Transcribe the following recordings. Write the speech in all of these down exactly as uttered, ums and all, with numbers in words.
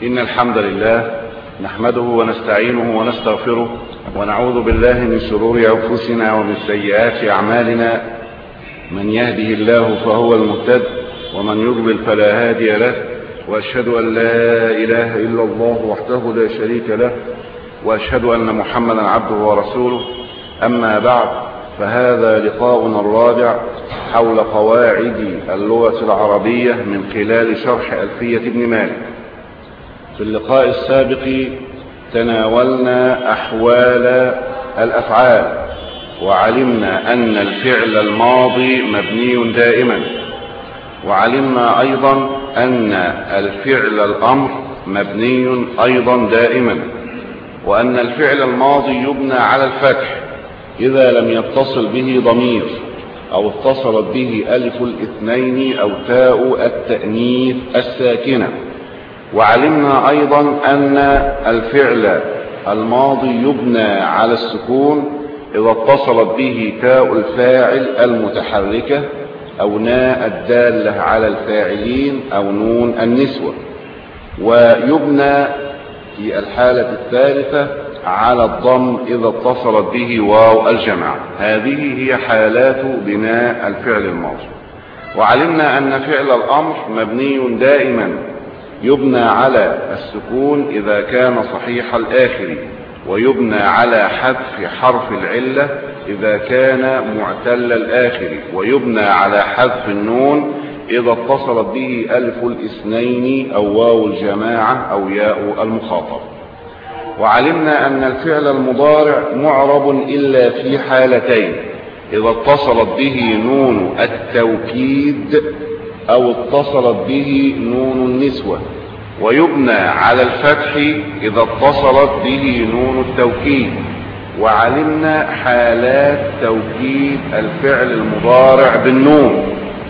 إن الحمد لله نحمده ونستعينه ونستغفره ونعوذ بالله من شرور أنفسنا ومن سيئات أعمالنا. من يهده الله فهو المهتد ومن يضلل فلا هادي له، وأشهد أن لا إله إلا الله وحده لا شريك له، وأشهد أن محمدا عبده ورسوله. أما بعد، فهذا لقاؤنا الرابع حول قواعد اللغة العربية من خلال شرح ألفية ابن مالك. في اللقاء السابق تناولنا أحوال الأفعال، وعلمنا أن الفعل الماضي مبني دائما، وعلمنا أيضا أن الفعل الأمر مبني أيضا دائما، وأن الفعل الماضي يبنى على الفتح إذا لم يتصل به ضمير أو اتصلت به ألف الاثنين أو تاء التأنيث الساكنة. وعلمنا أيضا أن الفعل الماضي يبنى على السكون إذا اتصلت به تاء الفاعل المتحركة أو ناء الدالة على الفاعلين أو نون النسوة، ويبنى في الحالة الثالثة على الضم إذا اتصلت به واو الجماعة. هذه هي حالات بناء الفعل الماضي. وعلمنا أن فعل الأمر مبني دائما يبنى على السكون إذا كان صحيح الآخر، ويبنى على حذف حرف العلة إذا كان معتل الآخر، ويبنى على حذف النون إذا اتصلت به ألف الاثنين أو واو الجماعة أو ياء المخاطب. وعلمنا أن الفعل المضارع معرب إلا في حالتين: إذا اتصلت به نون التوكيد أو اتصلت به نون النسوة، ويبنى على الفتح إذا اتصلت به نون التوكيد. وعلمنا حالات توكيد الفعل المضارع بالنون،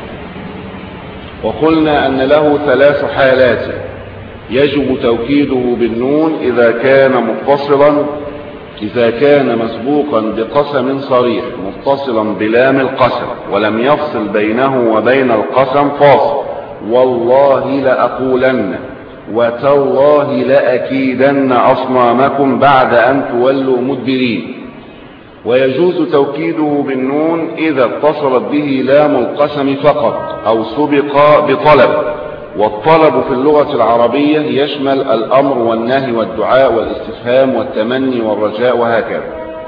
وقلنا أن له ثلاث حالات: يجب توكيده بالنون إذا كان متصلا، إذا كان مسبوقا بقسم صريح متصلا بلام القسم ولم يفصل بينه وبين القسم فاصل: والله لأقولن، وتالله لأكيدن أصنامكم بعد أن تولوا مدبرين. ويجوز توكيده بالنون إذا اتصلت به لام القسم فقط أو سبق بطلب، والطلب في اللغة العربية يشمل الأمر والنهي والدعاء والاستفهام والتمني والرجاء وهكذا.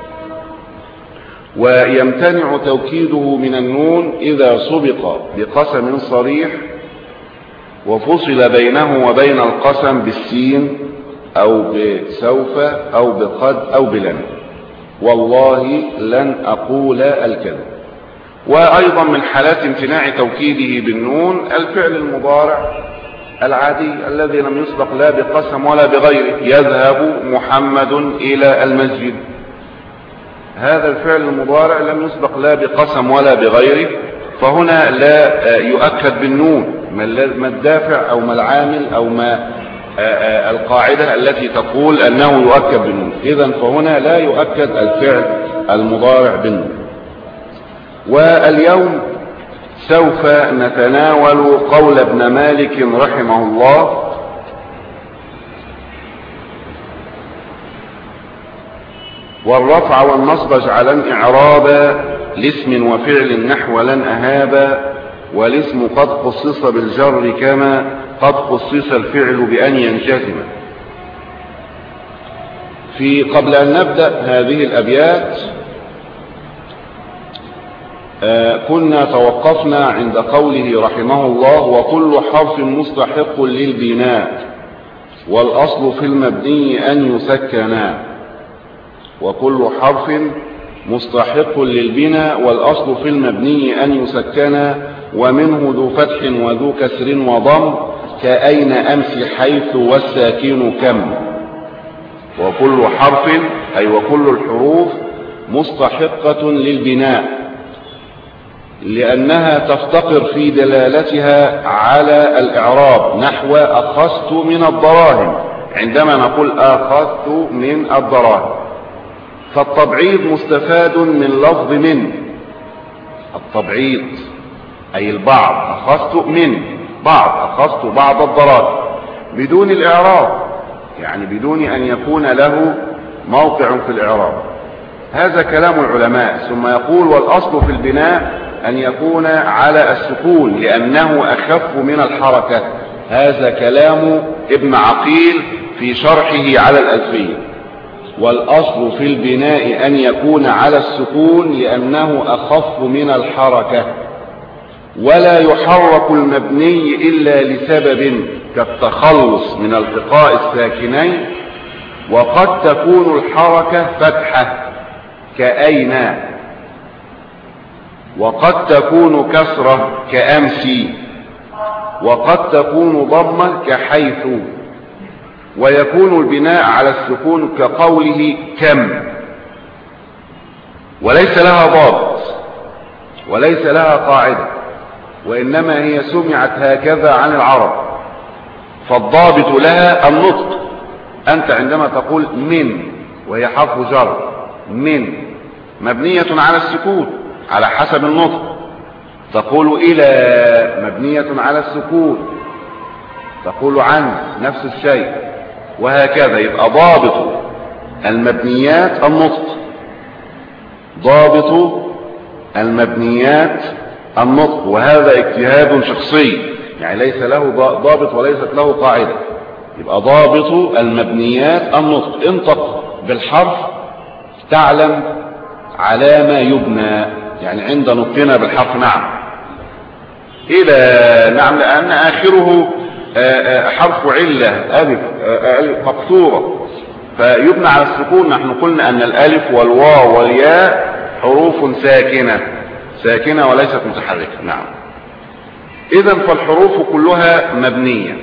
ويمتنع توكيده من النون إذا سبق بقسم صريح وفصل بينه وبين القسم بالسين أو بسوف أو بقد أو بلن: والله لن أقول الكذب. وأيضا من حالات امتناع توكيده بالنون الفعل المضارع العادي الذي لم يسبق لا بقسم ولا بغيره: يذهب محمد إلى المسجد. هذا الفعل المضارع لم يسبق لا بقسم ولا بغيره، فهنا لا يؤكد بالنون. ما الدافع أو ما العامل أو ما القاعدة التي تقول أنه يؤكد بالنون؟ إذن فهنا لا يؤكد الفعل المضارع بالنون. واليوم سوف نتناول قول ابن مالك رحمه الله: والرفع والنصب اجعلا إعرابا لاسم وفعل نحو لن أهابا، والاسم قد خصص بالجر كما قد خصص الفعل بأن ينجزم. في قبل أن نبدأ هذه الأبيات آه كنا توقفنا عند قوله رحمه الله: وكل حرف مستحق للبناء والأصل في المبني أن يسكنا. وكل حرف مستحق للبناء والأصل في المبني أن يسكنا، ومنه ذو فتح وذو كسر وضم، كأين أمس حيث والساكن كم. وكل حرف أي وكل الحروف مستحقة للبناء، لأنها تفتقر في دلالتها على الإعراب، نحو أخذت من الدراهم. عندما نقول أخذت من الدراهم، فالتبعيض مستفاد من لفظ من. التبعيض أي البعض، أخذت من بعض، أخذت بعض الدراهم. بدون الإعراب، يعني بدون أن يكون له موقع في الإعراب. هذا كلام العلماء. ثم يقول والأصل في البناء أن يكون على السكون لأنه أخف من الحركة. هذا كلام ابن عقيل في شرحه على الألفية. والأصل في البناء أن يكون على السكون لأنه أخف من الحركة. ولا يحرك المبني إلا لسبب كالتخلص من التقاء الساكنين، وقد تكون الحركة فتحة كأين، وقد تكون كسرة كأمسي، وقد تكون ضمة كحيث. ويكون البناء على السكون كقوله كم، وليس لها ضابط وليس لها قاعدة، وإنما هي سمعت هكذا عن العرب، فالضابط لها النطق. أنت عندما تقول من وهي حرف جر، من مبنية على السكون على حسب النطق. تقول إلى مبنية على السكون. تقول عن نفس الشيء، وهكذا. يبقى ضابط المبنيات النطق، ضابط المبنيات النطق. وهذا اجتهاد شخصي، يعني ليس له ضابط وليست له قاعدة. يبقى ضابط المبنيات النطق. انطق بالحرف تعلم على ما يبنى، يعني عند نطقنا بالحرف نعم. إلى نعم لأن آخره حرف علة ألف مقصورة فيبنى على السكون. نحن قلنا أن الألف والواو والياء حروف ساكنة ساكنة وليست متحركة. نعم. إذن فالحروف كلها مبنية.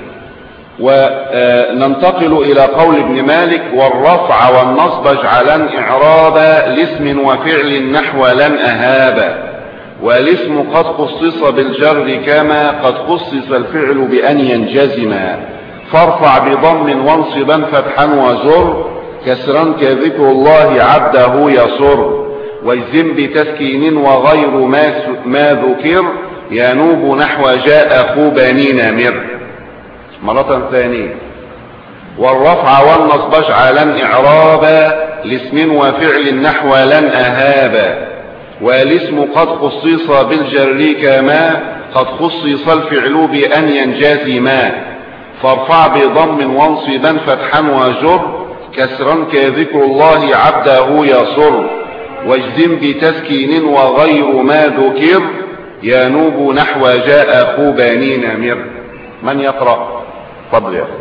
وننتقل إلى قول ابن مالك والرفع والنصب اجعلا إعرابا لاسم وفعل نحو لن أهابا، والاسم قد خصص بالجر كما قد خصص الفعل بأن ينجزما، فارفع بضم وانصبا فتحا وزر كسرا كذكر الله عبده يصر، واجزم بتسكين وغير ما, ما ذكر ينوب نحو جاء أخو بني نمر. مرة ثانية. والرفع والنصب اجعلا إعرابا لاسم وفعل نحو لن أهابا، والاسم قد خصص بالجر كما قد خصص الفعل بأن ينجزما، فارفع بضم وانصبا فتحا وجر كسرا كذكر الله عبده يصر، واجزم بتسكين وغير ما ذكر ينوب نحو جاء أخو بني نمر. من يقرأ؟ فضل يا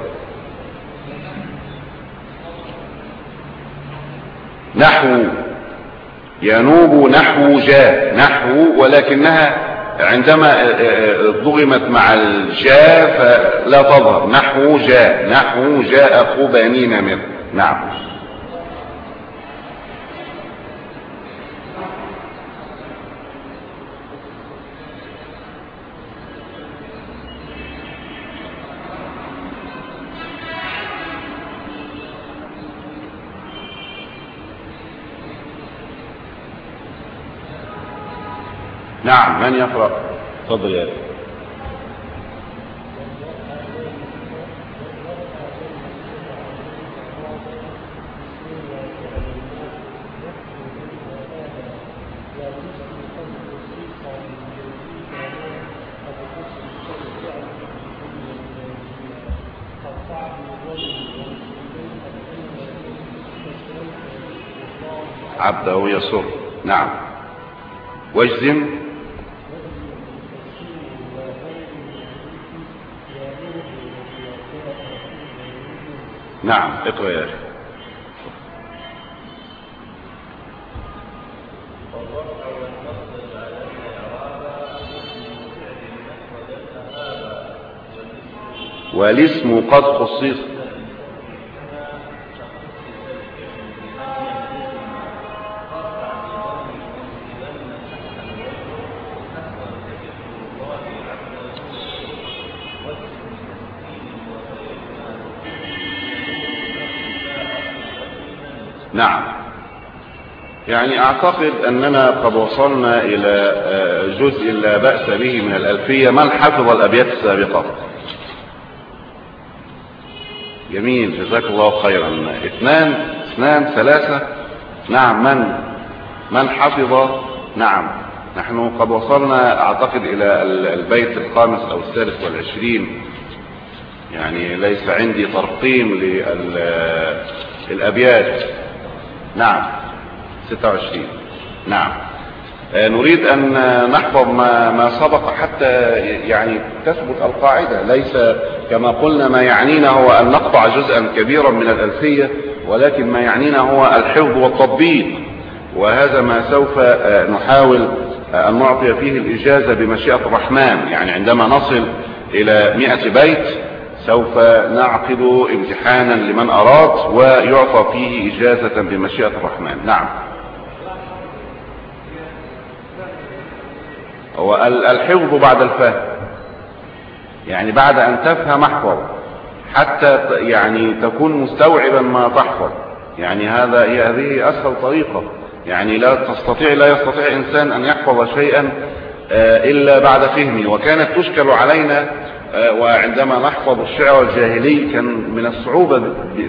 نحو ينوب نحو جاء نحو، ولكنها عندما ضغمت مع الجاء فلا تظهر. نحو جاء نحو جاء أخو بني نمر. نعم. نعم. من يقرأ؟ تفضل يا أخي. عبده يسر. نعم. واجزم. نعم. اقرأ يا أخي. والاسم قد خصص. نعم. يعني اعتقد اننا قد وصلنا الى جزء لا بأس به من الألفية. من حفظ الابيات السابقة؟ جميل، جزاك الله خيرا. اثنان اثنان ثلاثة. نعم. من من حفظ؟ نعم، نحن قد وصلنا اعتقد الى البيت الخامس او الثالث والعشرين، يعني ليس عندي ترقيم للابيات. نعم، ستة وعشرين. نعم. نريد ان نحفظ ما, ما سبق حتى يعني تثبت القاعدة. ليس كما قلنا ما يعنينا هو ان نقطع جزءا كبيرا من الالفية، ولكن ما يعنينا هو الحفظ والتطبيق، وهذا ما سوف نحاول ان نعطي فيه الاجازة بمشيئة الرحمن. يعني عندما نصل الى مئة بيت سوف نعقد امتحانا لمن اراد ويعطى فيه اجازة بمشيئة الرحمن. نعم. هو الحفظ بعد الفهم، يعني بعد ان تفهم احفظ حتى يعني تكون مستوعبا ما تحفظ. يعني هذا هي هذه اسهل طريقة. يعني لا تستطيع لا يستطيع انسان ان يحفظ شيئا الا بعد فهمه. وكانت تشكل علينا وعندما نحفظ الشعر الجاهلي كان من الصعوبة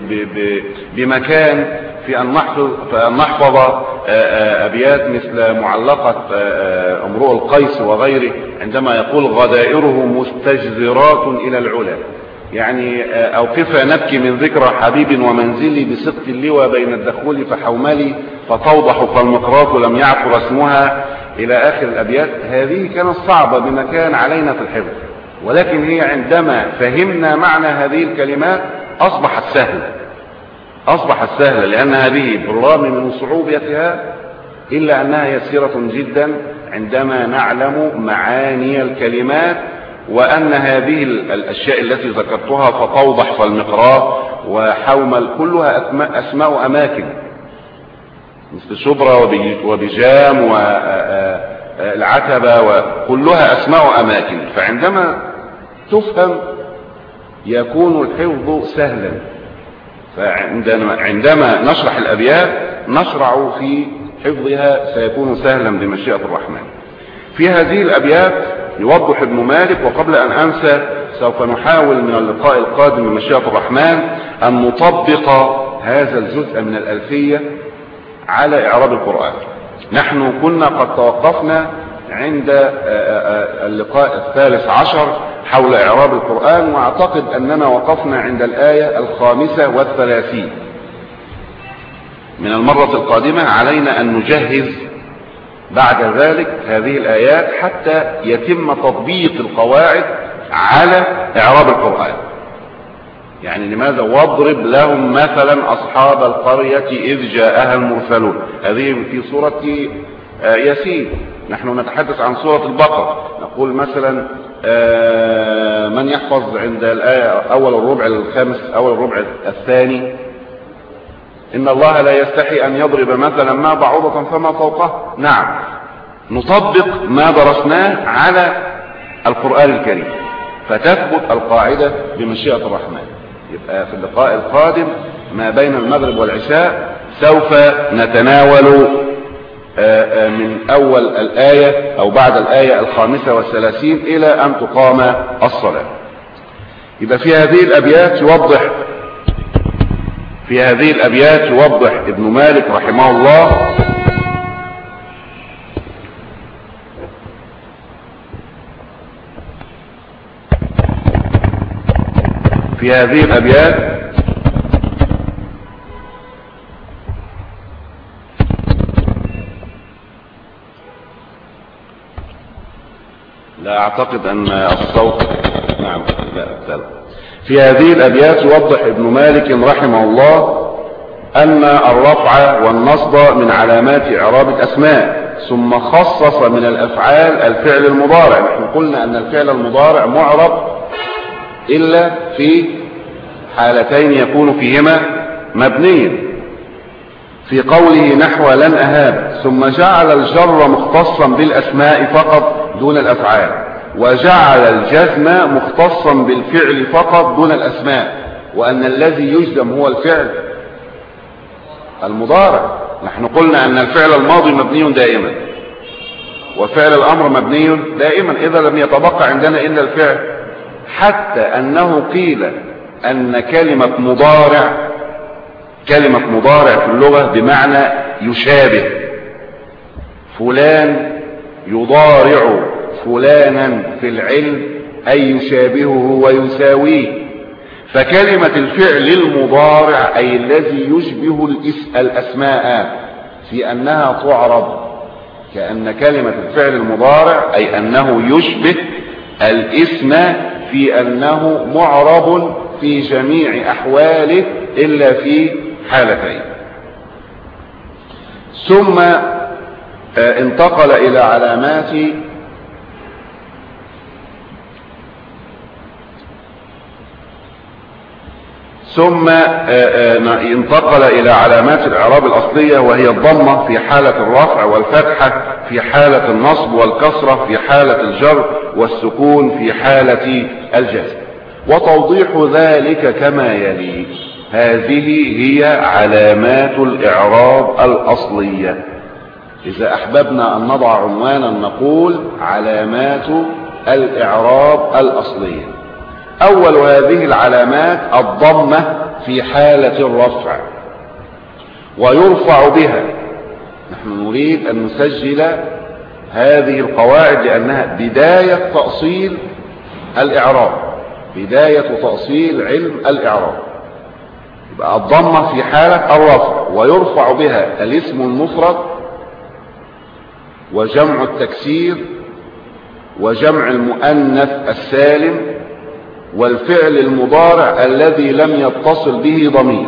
بمكان في أن نحفظ, فأن نحفظ أبيات مثل معلقة امرؤ القيس وغيره عندما يقول غدائره مستجذرات إلى العلا. يعني أوقفا نبكي من ذكرى حبيب ومنزلي بصدق اللوى بين الدخول فحوملي فتوضح فالمقراط لم يعثر اسمها إلى آخر الأبيات. هذه كانت صعبة بمكان علينا في الحفظ، ولكن هي عندما فهمنا معنى هذه الكلمات أصبحت سهلة أصبحت سهلة لأن هذه بالرغم من صعوبتها إلا أنها يسيرة جدا عندما نعلم معاني الكلمات، وأن هذه الأشياء التي ذكرتها فتوضح فالمقراء وحومل كلها أسماء أماكن مثل شبرا وبجام والعتبة وكلها أسماء أماكن. فعندما تفهم يكون الحفظ سهلا. فعندما نشرح الأبيات نشرع في حفظها سيكون سهلا بمشيئة الرحمن. في هذه الأبيات يوضح ابن مالك، وقبل أن أنسى سوف نحاول من اللقاء القادم بمشيئة الرحمن أن نطبق هذا الجزء من الألفية على إعراب القرآن. نحن كنا قد توقفنا عند اللقاء الثالث عشر حول إعراب القرآن، واعتقد أننا وقفنا عند الآية الخامسة والثلاثين. من المرة القادمة علينا أن نجهز بعد ذلك هذه الآيات حتى يتم تطبيق القواعد على إعراب القرآن. يعني لماذا واضرب لهم مثلا أصحاب القرية إذ جاءها المرسلون، هذه في سورة ياسين. نحن نتحدث عن سورة البقرة، نقول مثلا من يحفظ عند الآية أول الربع الخامس أول الربع الثاني إن الله لا يستحي أن يضرب مثلا ما بعوضة فما فوقه. نعم، نطبق ما درسناه على القرآن الكريم فتثبت القاعدة بمشيئة الرحمن. يبقى في اللقاء القادم ما بين المغرب والعشاء سوف نتناول من أول الآية أو بعد الآية الخامسة والثلاثين إلى أن تقام الصلاة. يبقى في هذه الأبيات يوضح في هذه الأبيات يوضح ابن مالك رحمه الله في هذه الأبيات لا أعتقد أن الصوت نعم لا أبتلع. في هذه الأبيات يوضح ابن مالك رحمه الله أن الرفع والنصب من علامات إعراب الأسماء، ثم خصص من الأفعال الفعل المضارع. نحن قلنا أن الفعل المضارع معرب إلا في حالتين يكون فيهما مبنيا، في قوله نحو لن أهاب، ثم جعل الجر مختصا بالأسماء فقط دون الأفعال، وجعل الجزم مختصا بالفعل فقط دون الأسماء، وأن الذي يجزم هو الفعل المضارع. نحن قلنا أن الفعل الماضي مبني دائما وفعل الأمر مبني دائما، إذا لم يتبقى عندنا إلا الفعل، حتى أنه قيل أن كلمة مضارع كلمة مضارع في اللغة بمعنى يشابه. فلان يضارع فلانا في العلم أي يشابهه ويساويه. فكلمة الفعل المضارع أي الذي يشبه الأسماء في أنها تعرب، كأن كلمة الفعل المضارع أي أنه يشبه الاسم في أنه معرب في جميع أحواله إلا في حالتين. ثم انتقل إلى علامات ثم انتقل إلى علامات الإعراب الأصلية، وهي الضمة في حالة الرفع، والفتحة في حالة النصب، والكسرة في حالة الجر، والسكون في حالة الجزم. وتوضيح ذلك كما يلي. هذه هي علامات الإعراب الأصلية. إذا أحببنا أن نضع عنوانا نقول علامات الإعراب الأصلية. أول هذه العلامات الضمة في حالة الرفع، ويرفع بها. نحن نريد أن نسجل هذه القواعد لأنها بداية تأصيل الإعراب، بداية تأصيل علم الإعراب. يبقى الضمة في حالة الرفع، ويرفع بها الاسم المفرد وجمع التكسير وجمع المؤنث السالم والفعل المضارع الذي لم يتصل به ضمير.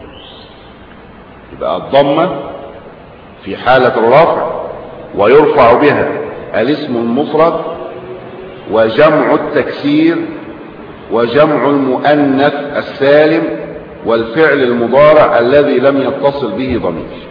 يبقى الضمة في حالة الرفع ويرفع بها الاسم المفرد وجمع التكسير وجمع المؤنث السالم والفعل المضارع الذي لم يتصل به ضمير.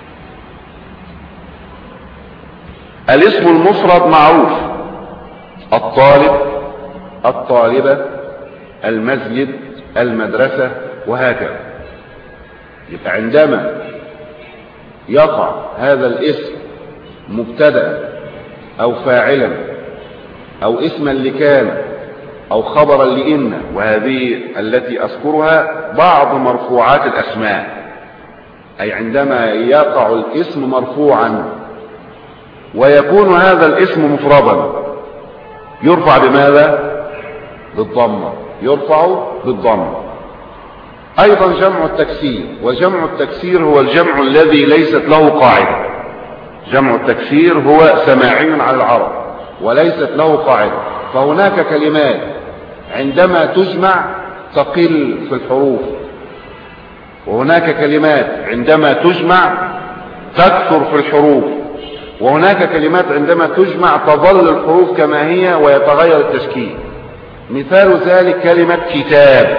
الاسم المفرد معروف: الطالب، الطالبة، المسجد، المدرسة، وهكذا. يبقى عندما يقع هذا الاسم مبتدأ أو فاعلا أو اسما لكان أو خبرا لإن، وهذه التي أذكرها بعض مرفوعات الأسماء، أي عندما يقع الاسم مرفوعا ويكون هذا الاسم مفردا يرفع بماذا؟ بالضمة. يرفع بالضمة. أيضا جمع التكسير، وجمع التكسير هو الجمع الذي ليست له قاعدة. جمع التكسير هو سماعي على العرب وليست له قاعدة. فهناك كلمات عندما تجمع تقل في الحروف، وهناك كلمات عندما تجمع تكثر في الحروف، وهناك كلمات عندما تجمع تظل الحروف كما هي ويتغير التشكيل. مثال ذلك كلمة كتاب.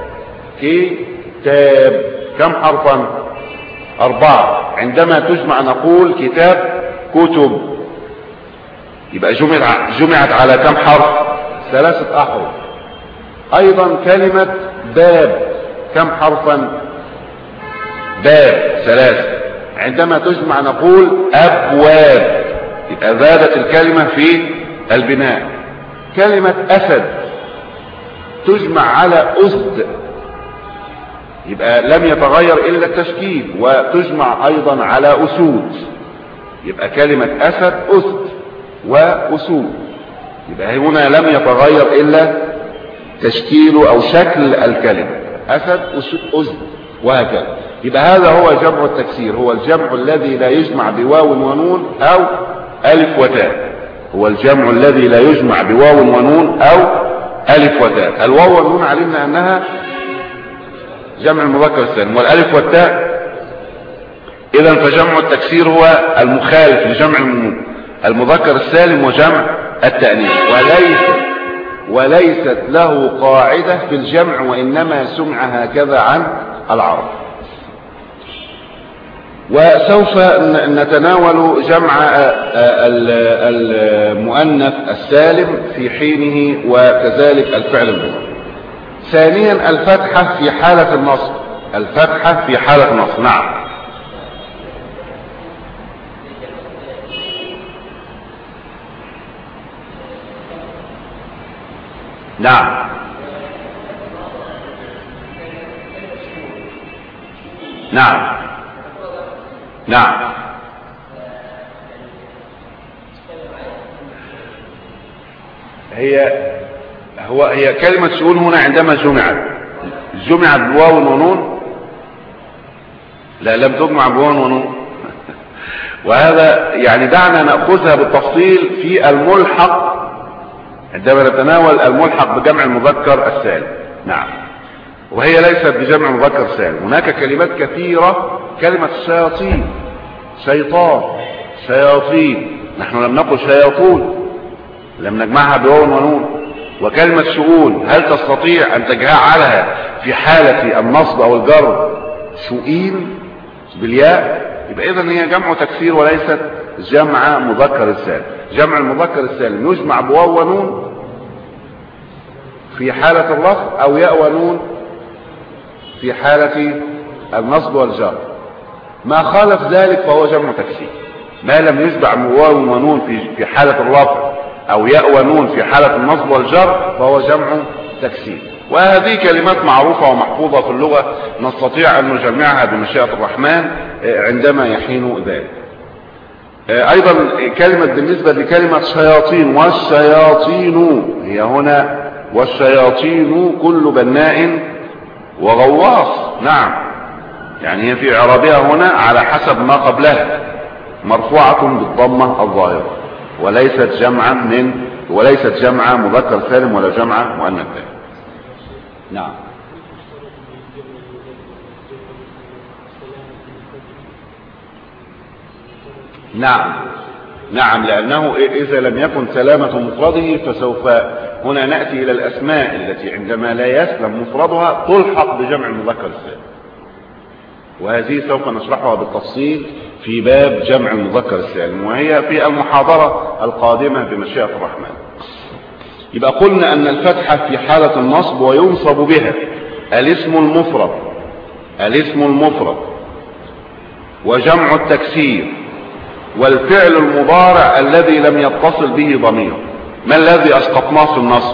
كتاب كم حرفا؟ أربعة. عندما تجمع نقول كتاب كتب. يبقى جمعت على كم حرف؟ ثلاثة أحرف. أيضا كلمة باب كم حرفا؟ باب ثلاثة. عندما تجمع نقول أبواب. يبقى زادت الكلمة في البناء. كلمة أسد تجمع على أسد، يبقى لم يتغير إلا التشكيل، وتجمع أيضا على أسود. يبقى كلمة أسد أسد وأسود. يبقى هنا لم يتغير إلا تشكيل أو شكل الكلمة، أسد أسد وهكذا. يبقى هذا هو جمع التكسير، هو الجمع الذي لا يجمع بواو ونون أو ألف وتاء. هو الجمع الذي لا يجمع بواو ونون أو ألف وتاء. الواو والنون علمنا أنها جمع المذكر السالم، والألف والتاء إذا فجمع التكسير هو المخالف لجمع المذكر السالم وجمع التأنيث، وليس وليست له قاعدة في الجمع، وإنما سمع هكذا عن العرب. وسوف نتناول جمع المؤنث السالم في حينه، وكذلك الفعل المضارع. ثانيا الفتحة في حالة النصب. الفتحة في حالة النصب. نعم. نعم. نعم نعم. هي هو هي كلمة سؤول هنا عندما جمعت جمعت بواو ونون؟ لا، لم تجمع بواو ونون. وهذا يعني دعنا نأخذها بالتفصيل في الملحق عندما نتناول الملحق بجمع المذكر السالم. نعم. وهي ليست بجمع مذكر سالم. هناك كلمات كثيرة، كلمة شياطين، شيطان، شياطين، نحن لم نقل شياطون، لم نجمعها بواو ونون. وكلمة شؤون هل تستطيع أن تجعلها في حالة النصب أو الجر شؤين بالياء؟ يبقى إذن هي جمع تكسير وليست جمع مذكر السالم. جمع المذكر السالم يجمع بواو ونون في حالة الرفع أو ياء ونون في حالة النصب والجر. ما خالف ذلك فهو جمع تكسير. ما لم يجمع بواو ونون في في حالة الرفع أو ياء ونون في حالة النصب والجر فهو جمع تكسير. وهذه كلمات معروفة ومحفوظة في اللغة، نستطيع أن نجمعها بمشيئة الرحمن عندما يحين ذلك. أيضا كلمة بالنسبة لكلمة شياطين، والشياطين هي هنا والشياطين كل بناء وغواص. نعم، يعني هي في إعرابها هنا على حسب ما قبلها مرفوعة بالضمة الظاهرة، وليست جمعا من وليست جمع مذكر سالم ولا جمع مؤنث سالم. نعم. نعم نعم لأنه إذا لم يكن سلامة مفرده فسوف هنا نأتي إلى الأسماء التي عندما لا يسلم مفردها تلحق بجمع المذكر السالم، وهذه سوف نشرحها بالتفصيل في باب جمع المذكر السالم، وهي في المحاضرة القادمة بمشيئة الرحمن. يبقى قلنا أن الفتحة في حالة النصب وينصب بها الاسم المفرد الاسم المفرد وجمع التكسير والفعل المضارع الذي لم يتصل به ضمير. ما الذي أسقطناه في النصب؟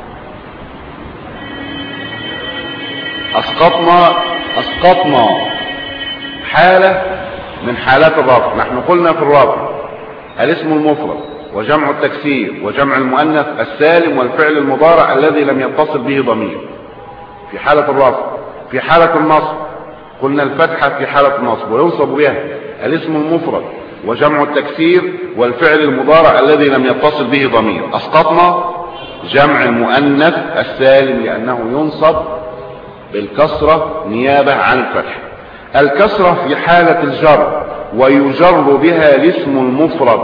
أسقطنا أسقطنا حالة من حالات الرفع. نحن قلنا في الرفع الاسم المفرد وجمع التكسير وجمع المؤنث السالم والفعل المضارع الذي لم يتصل به ضمير في حالة الرفع. في حالة النصب قلنا الفتحة في حالة النصب وينصب بها الاسم المفرد وجمع التكسير والفعل المضارع الذي لم يتصل به ضمير. أسقطنا جمع المؤنث السالم لأنه ينصب بالكسرة نيابة عن الفتح. الكسرة في حالة الجر ويجر بها الاسم المفرد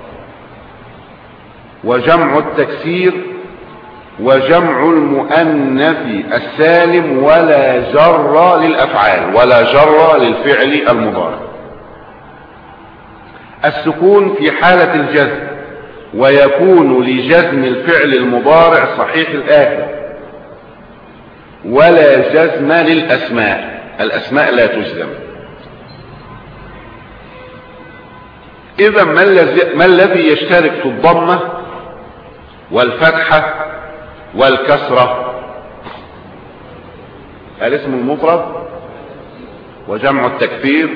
وجمع التكسير وجمع المؤنث السالم ولا جر للأفعال ولا جر للفعل المضارع. السكون في حالة الجزم ويكون لجزم الفعل المضارع صحيح الآخر ولا جزم للأسماء، الأسماء لا تجزم. إذا ما الذي يشترك في الضمة والفتحة والكسرة؟ الاسم المفرد وجمع التكسير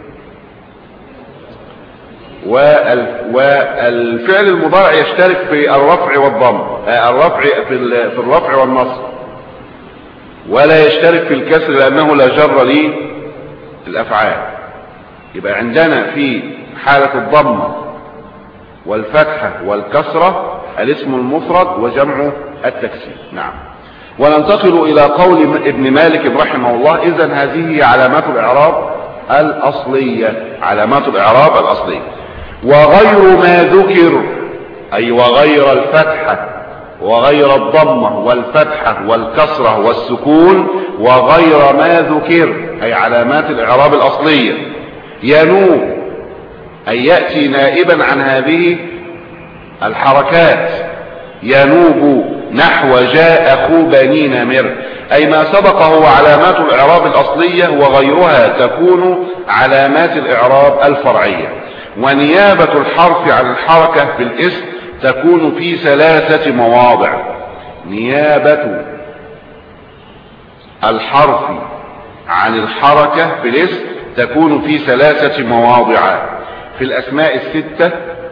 والفعل المضارع يشترك في الرفع والضم، الرفع في في الرفع والنصب، ولا يشترك في الكسر لأنه لا جر للأفعال. يبقى عندنا في حالة الضمة والفتحة والكسرة الاسم المفرد وجمع التكسير. نعم. وننتقل إلى قول ابن مالك رحمه الله. إذن هذه علامات الإعراب الأصلية، علامات الإعراب الأصلية. وغير ما ذكر أي وغير الفتحة وغير الضمة والفتحة والكسرة والسكون وغير ما ذكر أي علامات الإعراب الأصلية ينوب أي يأتي نائبا عن هذه الحركات. ينوب نحو جاء أخو بني نمر أي ما سبقه علامات الإعراب الأصلية وغيرها تكون علامات الإعراب الفرعية. ونيابة الحرف عن الحركة في الاسم تكون في ثلاثة مواضع. نيابة الحرف عن الحركة في الاسم تكون في ثلاثة مواضع في الأسماء الستة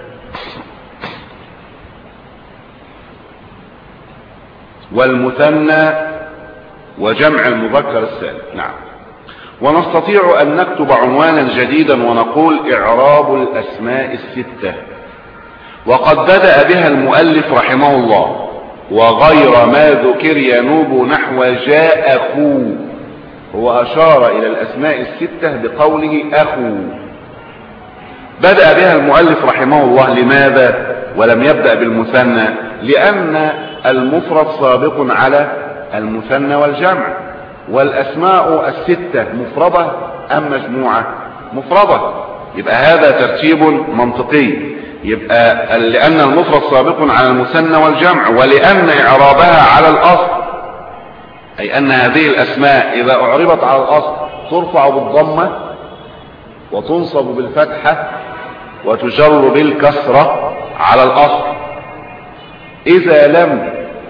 والمثنى وجمع المذكر السالم. نعم. ونستطيع أن نكتب عنوانا جديدا ونقول إعراب الأسماء الستة، وقد بدأ بها المؤلف رحمه الله، وغير ما ذكر ينوب نحو جاء أخو. هو أشار إلى الأسماء الستة بقوله أخو. بدأ بها المؤلف رحمه الله لماذا ولم يبدأ بالمثنى؟ لأن المفرد سابق على المثنى والجمع، والأسماء الستة مفردة أم مجموعة؟ مفردة. يبقى هذا ترتيب منطقي، يبقى لأن المفرد سابق على المثنى والجمع، ولأن إعرابها على الأصل، أي أن هذه الأسماء إذا أعربت على الأصل ترفع بالضمة وتنصب بالفتحة وتجر بالكسرة على الأصل. إذا لم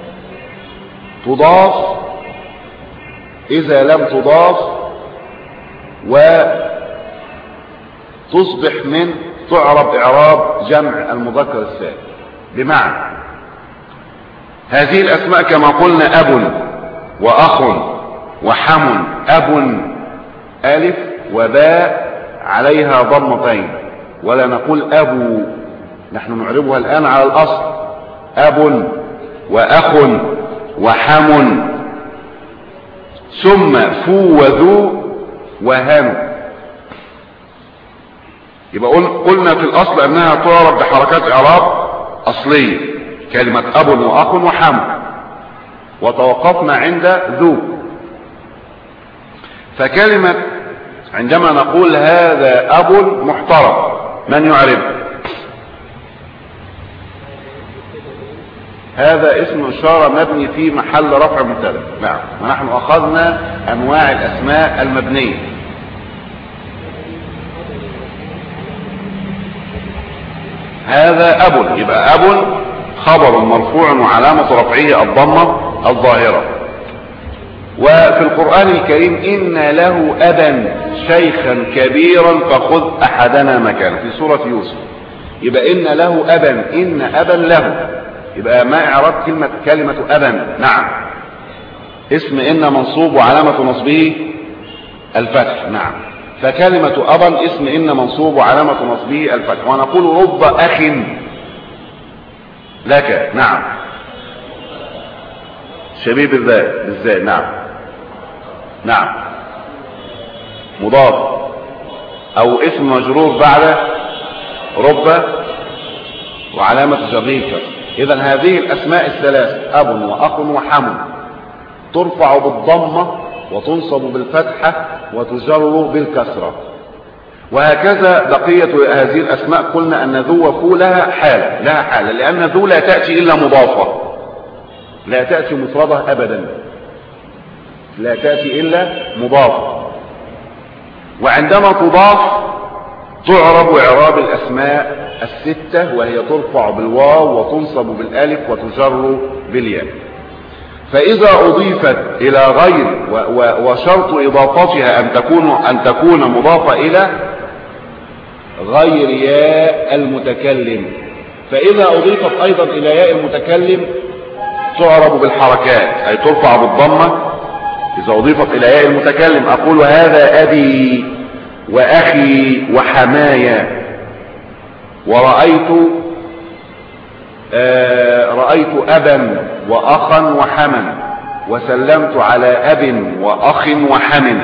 تضاف إذا لم تضاف وتصبح من تعرب إعراب جمع المذكر السالم. بمعنى هذه الأسماء كما قلنا أب وأخ وحم، أب ألف وباء عليها ضمتين، ولا نقول أبو، نحن نعربها الآن على الأصل أب وأخ وحم، ثم فو وذو وهن. يبقى قلنا في الأصل أنها تعرب بحركات إعراب أصلية، كلمة أب وأخ وحم، وتوقفنا عند ذو. فكلمة عندما نقول هذا أب محترم، من يعرب؟ هذا اسم إشارة مبني في محل رفع مبتدأ. نعم. ونحن أخذنا أنواع الأسماء المبنية. هذا أب، يبقى أب خبر مرفوع وعلامة رفعه الضمة الظاهرة. وفي القرآن الكريم إن له أبا شيخا كبيرا فخذ أحدنا مكانه في سورة يوسف. يبقى إن له أبا، إن أبا له، يبقى ما إعراب كلمة كلمة أبا؟ نعم، اسم إن منصوب وعلامة نصبه الفتح. نعم. فكلمة أبا اسم إن منصوب وعلامة نصبه الفتح. ونقول رب أخ لك. نعم. شبيب الذات بالذات. نعم. نعم. مضاف أو اسم مجرور بعد رب وعلامة جره الكسر. إذن هذه الأسماء الثلاث أب وأخ وحم ترفع بالضمة وتنصب بالفتحة وتجر بالكسرة. وهكذا بقية هذه الأسماء قلنا أن ذو وفو لها حالة لها حالة لأن ذو لا تأتي إلا مضافة، لا تأتي مفردة أبدا، لا تأتي إلا مضافة. وعندما تضاف تعرب إعراب الأسماء الستة، وهي ترفع بالواو وتنصب بالألف وتجر بالياء. فإذا أضيفت إلى غير وشرط إضافتها أن تكون أن تكون مضافة إلى غير ياء المتكلم. فإذا أضيفت أيضا إلى ياء المتكلم تعرب بالحركات، أي ترفع بالضمة. إذا أضيفت إلى ياء المتكلم أقول هذا أبي وأخي وحمايا، ورأيت آه رأيت أبا وأخا وحما، وسلمت على أب وأخ وحم.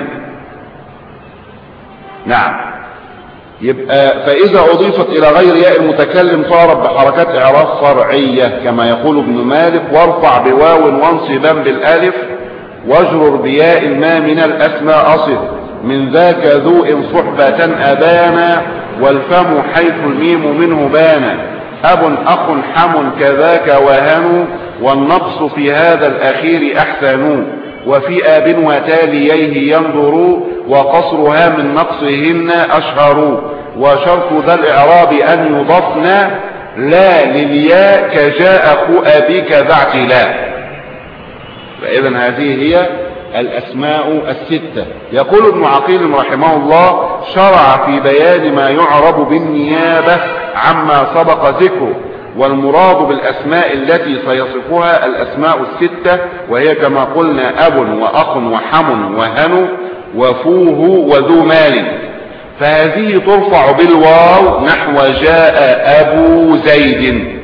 نعم. يبقى فإذا أضيفت إلى غير ياء المتكلم تعرب بحركات إعراب فرعية كما يقول ابن مالك: وارفع بواو وانصبا بالألف واجرر بياء ما من الأسماء أصل من ذاك ذو إن صحبة أبانا والفم حيث الميم منه بانا أب أخ حم كذاك وهن والنقص في هذا الأخير أحسن وفي آب وتاليه ينظر وقصرها من نقصهن أشهر وشرط ذا الإعراب أن يضفنا لا للياء كجاء أخو أبيك ذا اعتلاء. فإذن هذه هي الأسماء الستة. يقول ابن عقيل رحمه الله: شرع في بيان ما يعرب بالنيابة عما سبق ذكره، والمراد بالأسماء التي سيصفها الأسماء الستة، وهي كما قلنا أب وأخ وحم وهن وفوه وذو مال، فهذه ترفع بالواو نحو جاء أبو زيد،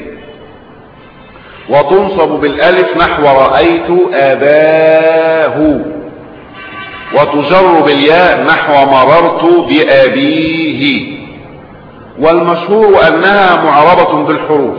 وتنصب بالألف نحو رأيت أباه، وتجر بالياء نحو مررت بأبيه. والمشهور أنها معربة بالحروف،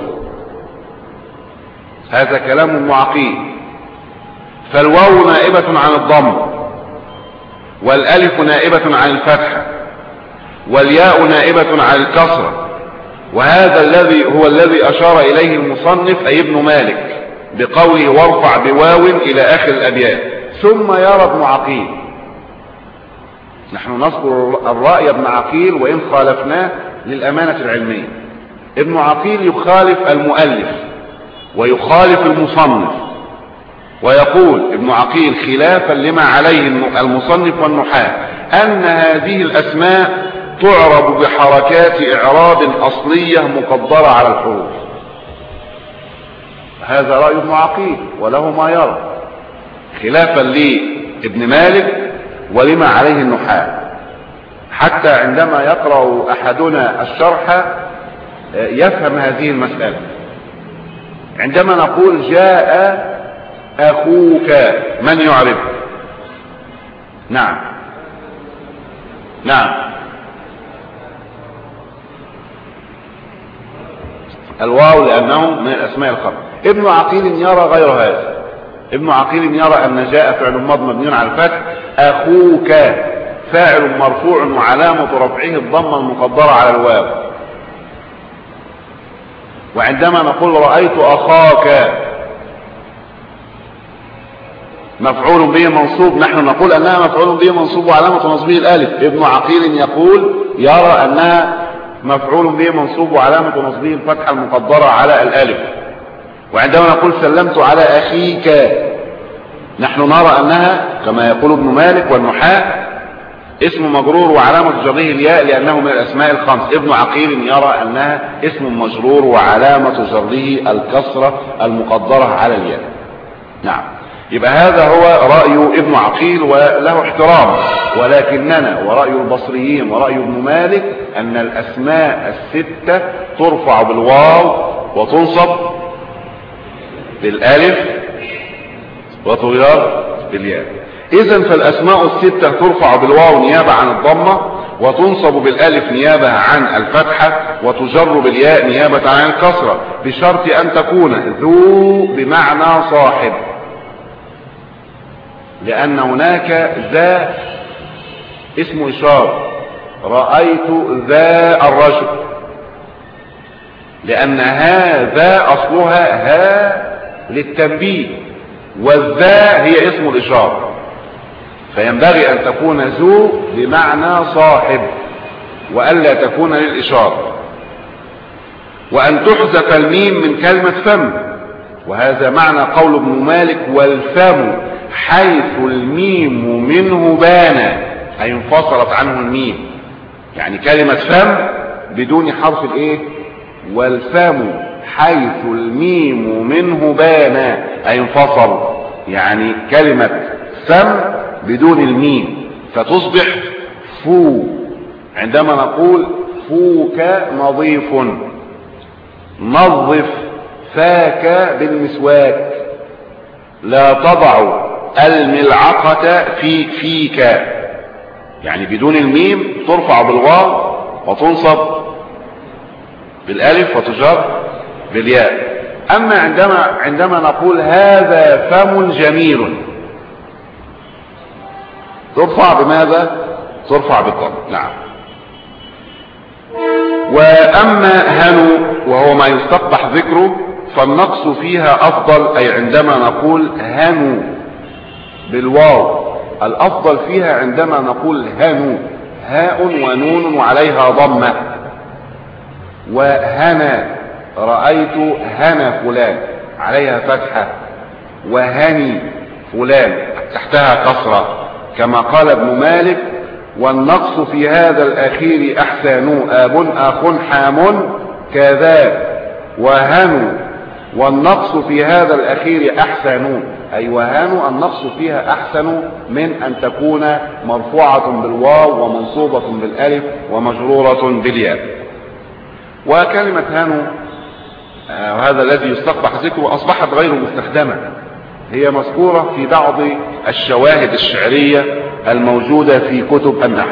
هذا كلام ابن عقيل. فالواو نائبة عن الضم، والألف نائبة عن الفتحة، والياء نائبة عن الكسرة، وهذا الذي هو الذي أشار إليه المصنف أي ابن مالك بقوله: وارفع بواو إلى آخر الأبيات. ثم يرى ابن عقيل، نحن نذكر الرأي ابن عقيل وإن خالفناه للأمانة العلمية، ابن عقيل يخالف المؤلف ويخالف المصنف، ويقول ابن عقيل خلافا لما عليه المصنف والنحاة أن هذه الأسماء تعرب بحركات إعراب أصلية مقدرة على الحروف. هذا رأي ابن عقيل وله ما يرى، خلافا لابن مالك ولما عليه النحاة، حتى عندما يقرأ أحدنا الشرح يفهم هذه المسألة. عندما نقول جاء أخوك، من يعرف؟ نعم نعم الواو، لأنه من الأسماء الخمسة. ابن عقيل يرى غير هذا، ابن عقيل يرى أن جاء فعل ماض مبني على الفتح، أخوك فاعل مرفوع وعلامة رفعه الضمة المقدرة على الواو. وعندما نقول رأيت أخاك مفعول به منصوب، نحن نقول أنها مفعول به منصوب وعلامة نصبه الألف. ابن عقيل يقول يرى أنها مفعول به منصوب وعلامة نصبه الفتحة المقدرة على الألف. وعندما نقول سلمت على أخيك، نحن نرى أنها كما يقول ابن مالك والنحاة اسم مجرور وعلامة جره الياء لأنه من الأسماء الخمس. ابن عقيل يرى أنها اسم مجرور وعلامة جره الكسرة المقدرة على الياء. نعم، يبقى هذا هو رأي ابن عقيل وله احترام، ولكننا ورأي البصريين ورأي ابن مالك أن الأسماء الستة ترفع بالواو وتنصب بالالف وتجر بالياء. إذن فالأسماء الستة ترفع بالواو نيابة عن الضمة، وتنصب بالالف نيابة عن الفتحة، وتجر بالياء نيابة عن الكسرة، بشرط أن تكون ذو بمعنى صاحب، لأن هناك ذا اسم إشارة، رأيت ذا الرجل، لأن هذا أصلها ها للتنبيه، والذا هي اسم الإشارة، فينبغي أن تكون ذو بمعنى صاحب وألا تكون للإشارة، وأن تحذف الميم من كلمة فم، وهذا معنى قول ابن مالك: والفم حيث الميم منه بان، أي انفصلت عنه الميم، يعني كلمة فم بدون حرف الايه؟ والفم حيث الميم منه بان، أي انفصل، يعني كلمة فم بدون الميم فتصبح فو. عندما نقول فوك نظيف، نظف فاك بالمسواك، لا تضع الملعقة في فيك، يعني بدون الميم ترفع بالواو وتنصب بالالف وتجر بالياء. اما عندما عندما نقول هذا فم جميل، ترفع بماذا؟ ترفع بالضم. نعم. واما هنو وهو ما يستقبح ذكره فالنقص فيها افضل، اي عندما نقول هنو بالواو الافضل فيها عندما نقول هنو، هاء ونون وعليها ضمة. وهنا رأيت هنا فلان عليها فتحة، وهني فلان تحتها كسرة كما قال ابن مالك: والنقص في هذا الأخير أحسن، آب أخ حام كذا وهن. والنقص في هذا الأخير أحسن، أي وهن النقص فيها أحسن من أن تكون مرفوعة بالواو ومنصوبة بالألف ومجرورة بالياء. وكلمة هن وهذا الذي يستقبح ذكره أصبحت غير مستخدمة، هي مذكورة في بعض الشواهد الشعرية الموجودة في كتب النحو.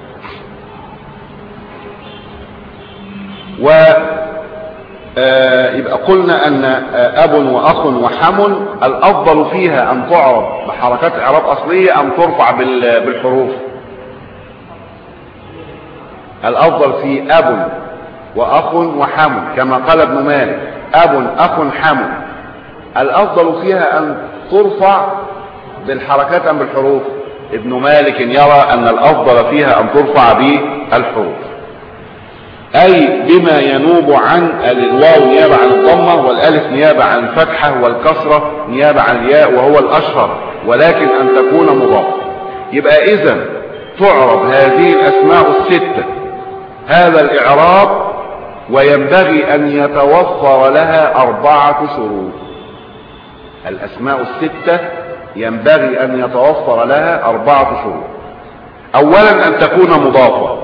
ويبقى قلنا أن أب وأخ وحم الأفضل فيها أن تعرب بحركات إعراب أصلية أم ترفع بالحروف. الأفضل في أب وأخ وحم كما قال ابن مالك: أب أخ حم، الأفضل فيها أن ترفع بالحركات أم بالحروف. ابن مالك يرى أن الأفضل فيها أن ترفع بالحروف، أي بما ينوب عن الواو نيابة عن الضمة، والألف نيابة عن الفتحة، والكسرة نيابة عن الياء، وهو الأشهر، ولكن أن تكون مضافة. يبقى إذن تعرب هذه الأسماء الستة هذا الإعراب، وينبغي أن يتوفر لها أربعة شروط. الأسماء الستة ينبغي أن يتوفر لها أربعة شروط. أولا أن تكون مضافة،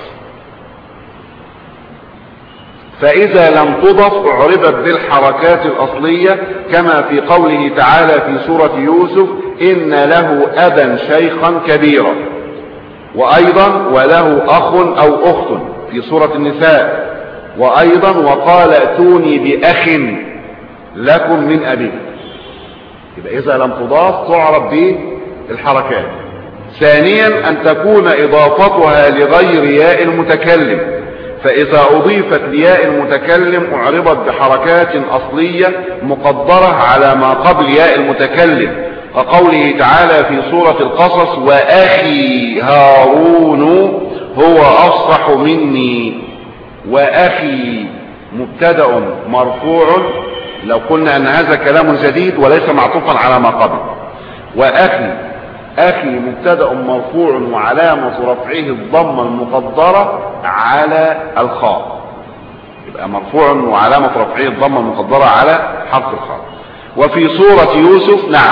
فإذا لم تضف أعربت بالحركات الأصلية كما في قوله تعالى في سورة يوسف: إن له أبا شيخا كبيرا. وأيضا وله أخ أو أخت في سورة النساء. وأيضا وقال ائتوني بأخ لكم من أبيكم. يبقى إذا لم تضاف تعرب بالحركات. ثانيا أن تكون إضافتها لغير ياء المتكلم، فإذا أضيفت لياء المتكلم أعربت بحركات أصلية مقدرة على ما قبل ياء المتكلم، كقوله تعالى في سورة القصص: وأخي هارون هو أفصح مني. وأخي مبتدأ مرفوع، لو قلنا أن هذا كلام جديد وليس معطوفا على ما قبل. وأخي أخي مبتدأ مرفوع وعلامة رفعه الضمة المقدرة على الخاء، يبقى مرفوع وعلامة رفعه الضمة المقدرة على حرف الخاء. وفي سورة يوسف نعم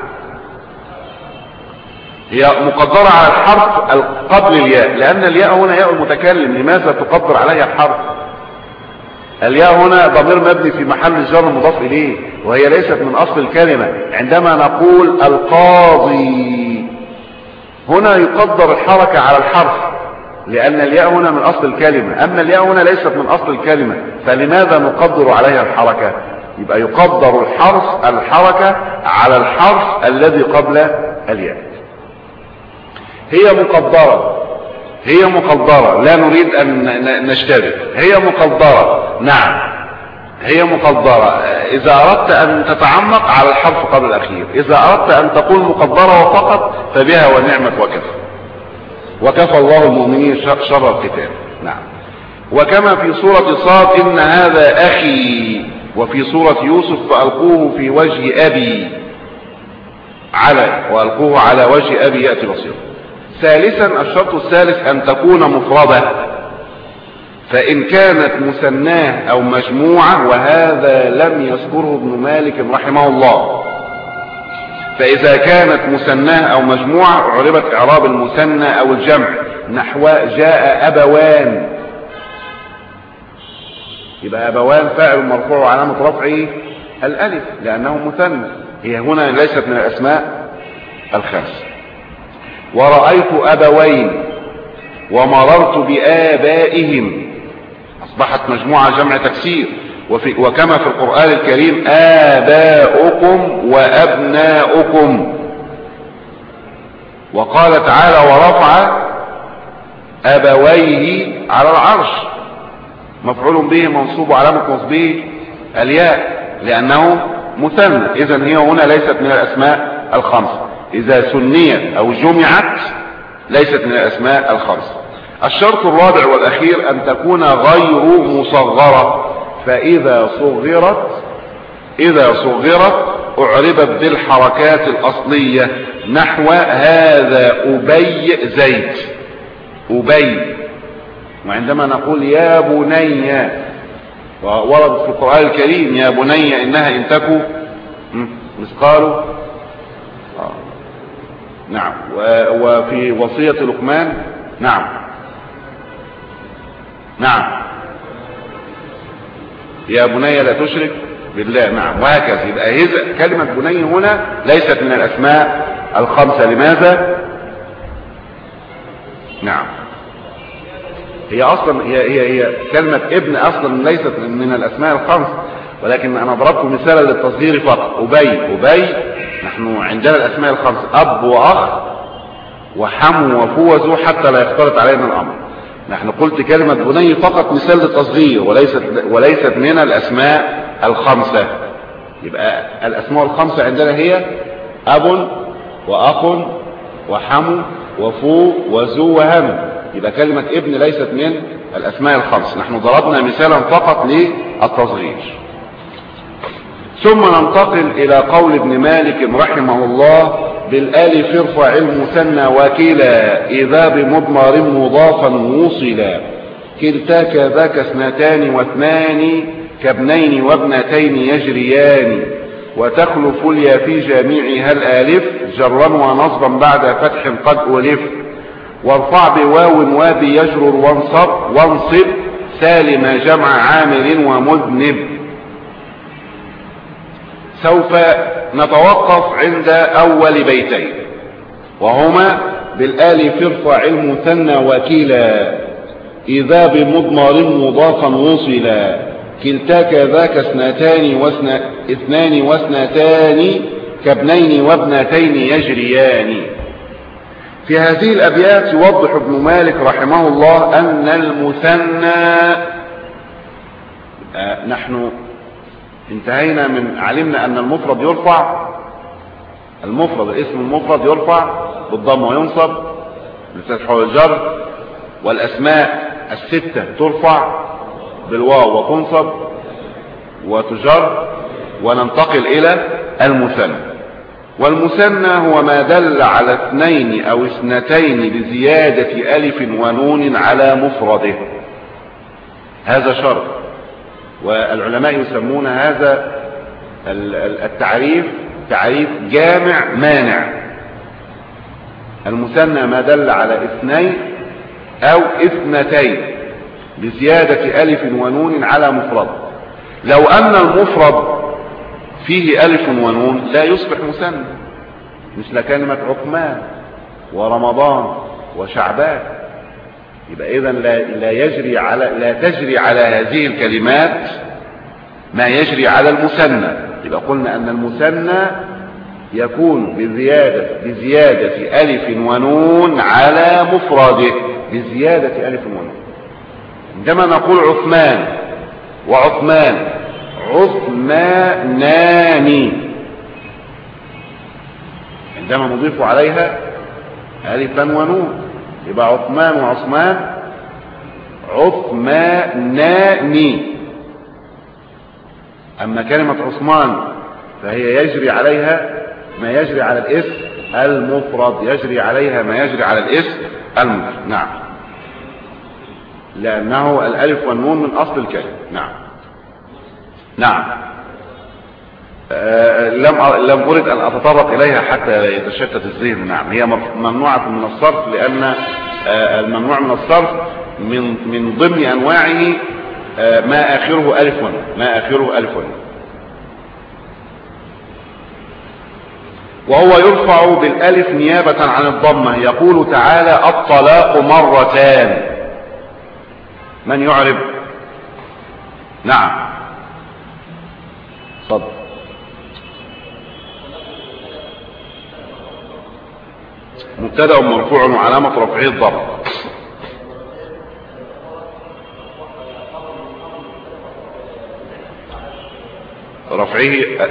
هي مقدرة على الحرف قبل الياء، لأن الياء هنا ياء المتكلم. لماذا تقدر عليها الحرف؟ الياء هنا ضمير مبني في محل جر مضاف إليه، وهي ليست من أصل الكلمة. عندما نقول القاضي هنا يقدر الحركة على الحرف، لأن الياء هنا من أصل الكلمة. أما الياء هنا ليست من أصل الكلمة، فلماذا نقدر عليها الحركة؟ يبقى يقدر الحرف الحركة على الحرف الذي قبل الياء. هي مقدرة هي مقدرة لا نريد أن نشتبه. هي مقدرة نعم هي مقدرة إذا أردت أن تتعمق على الحرف قبل الأخير. إذا أردت أن تقول مقدرة وفقط فبها ونعمت وكفى، وكفى الله المؤمنين شر القتال. نعم. وكما في سورة صاد: إن هذا أخي. وفي سورة يوسف: فألقوه في وجه أبي على وألقوه على وجه أبي يأتي بصيرا. ثالثا الشرط الثالث أن تكون مفردة، فإن كانت مثناه أو مجموعة، وهذا لم يذكره ابن مالك رحمه الله. فإذا كانت مثناه أو مجموعة أعربت إعراب المثنى أو الجمع، نحو جاء أبوان. يبقى أبوان فاعل مرفوع وعلامة رفعه الألف لأنه مثنى. هي هنا ليست من الأسماء الخمس. ورأيت أبوين ومررت بآبائهم، أصبحت مجموعة جمع تكسير. وفي وكما في القرآن الكريم: آباؤكم وأبناؤكم. وقال تعالى: ورفع أبويه على العرش، مفعول به منصوب علامة نصبه الياء لأنه مثنى. إذن هي هنا ليست من الأسماء الخمسة. إذا ثنيت أو جمعت ليست من الأسماء الخمسة. الشرط الرابع والأخير أن تكون غير مصغرة، فإذا صغرت إذا صغرت أعربت بالحركات الأصلية نحو هذا أبي زيد، أبي. وعندما نقول يا بني، وورد في القرآن الكريم يا بني إنها إن تكو مثقال آه. نعم. وفي وصية لقمان نعم نعم يا بني لا تشرك بالله. نعم. وهكذا. يبقى كلمة بني هنا ليست من الأسماء الخمسة. لماذا؟ نعم. هي أصلا هي, هي, هي كلمة ابن أصلا ليست من الأسماء الخمسة، ولكن أنا ضربت مثالا للتصغير فقط. أبي أبي نحن عندنا الأسماء الخمسة أب وأخ وحم وفو وزو حتى لا يختلط علينا الأمر. نحن قلت كلمة بني فقط مثال للتصغير وليست, وليست من الأسماء الخمسة. يبقى الأسماء الخمسة عندنا هي أب وأخ وحم وفو وزو وهم. يبقى كلمة ابن ليست من الأسماء الخمس. نحن ضربنا مثالا فقط للتصغير. ثم ننتقل إلى قول ابن مالك رحمه الله بالالف ارفع المثنى وكلا إذا بمضمر مضافا وصلا كلتاك ذاك اثنتان واثنان كابنين وابنتين يجريان وتخلف اليا في جميعها الالف جرا ونصبا بعد فتح قد ألف وارفع بواو وابي يجرر وانصب وانصب سالم جمع عامل ومذنب. سوف نتوقف عند أول بيتين وهما بالالف ارفع المثنى وكلا إذا بمضمر مضافا وصلا كلتاك ذاك اثنتان واثنان اثنان واثنتان كابنين وابنتين يجريان. في هذه الأبيات يوضح ابن مالك رحمه الله أن المثنى آه نحن انتهينا من علمنا أن المفرد يرفع، المفرد الاسم المفرد يرفع بالضم وينصب بالفتح والجر، والأسماء الستة ترفع بالواو وتنصب وتجر. وننتقل إلى المثنى. والمثنى هو ما دل على اثنين أو اثنتين بزيادة ألف ونون على مفرده. هذا شرط، والعلماء يسمون هذا التعريف تعريف جامع مانع. المثنى ما دل على اثنين أو اثنتين بزيادة ألف ونون على مفرده. لو أن المفرد فيه ألف ونون لا يصبح مثنى، مثل كلمة عثمان ورمضان وشعبان. يبقى إذن لا, لا يجري على لا تجري على هذه الكلمات ما يجري على المثنى. يبقى قلنا أن المثنى يكون بزيادة بزيادة ألف ونون على مفرده، بزيادة ألف ونون. عندما نقول عثمان وعثمان عثمانان، عندما نضيف عليها ألفا ونون يبقى عثمان وعثمان عثمانان. أما كلمة عثمان فهي يجري عليها ما يجري على الاسم المفرد، يجري عليها ما يجري على الاسم المفرد. نعم، لأنه الألف والنون من أصل الكلمة. نعم نعم. آه لم لم أرد أن أتطرق إليها حتى يتشتت الذهن. نعم، هي ممنوعة من الصرف، لأن آه الممنوع من الصرف من من ضمن أنواعه آه ما آخره ألف ونون، ما آخره ألف ونون. وهو يرفع بالألف نيابة عن الضمة. يقول تعالى الطلاق مرتان. من يعرب؟ نعم صدق. مبتدأ مرفوع وعلامة رفعه الضم. رفعه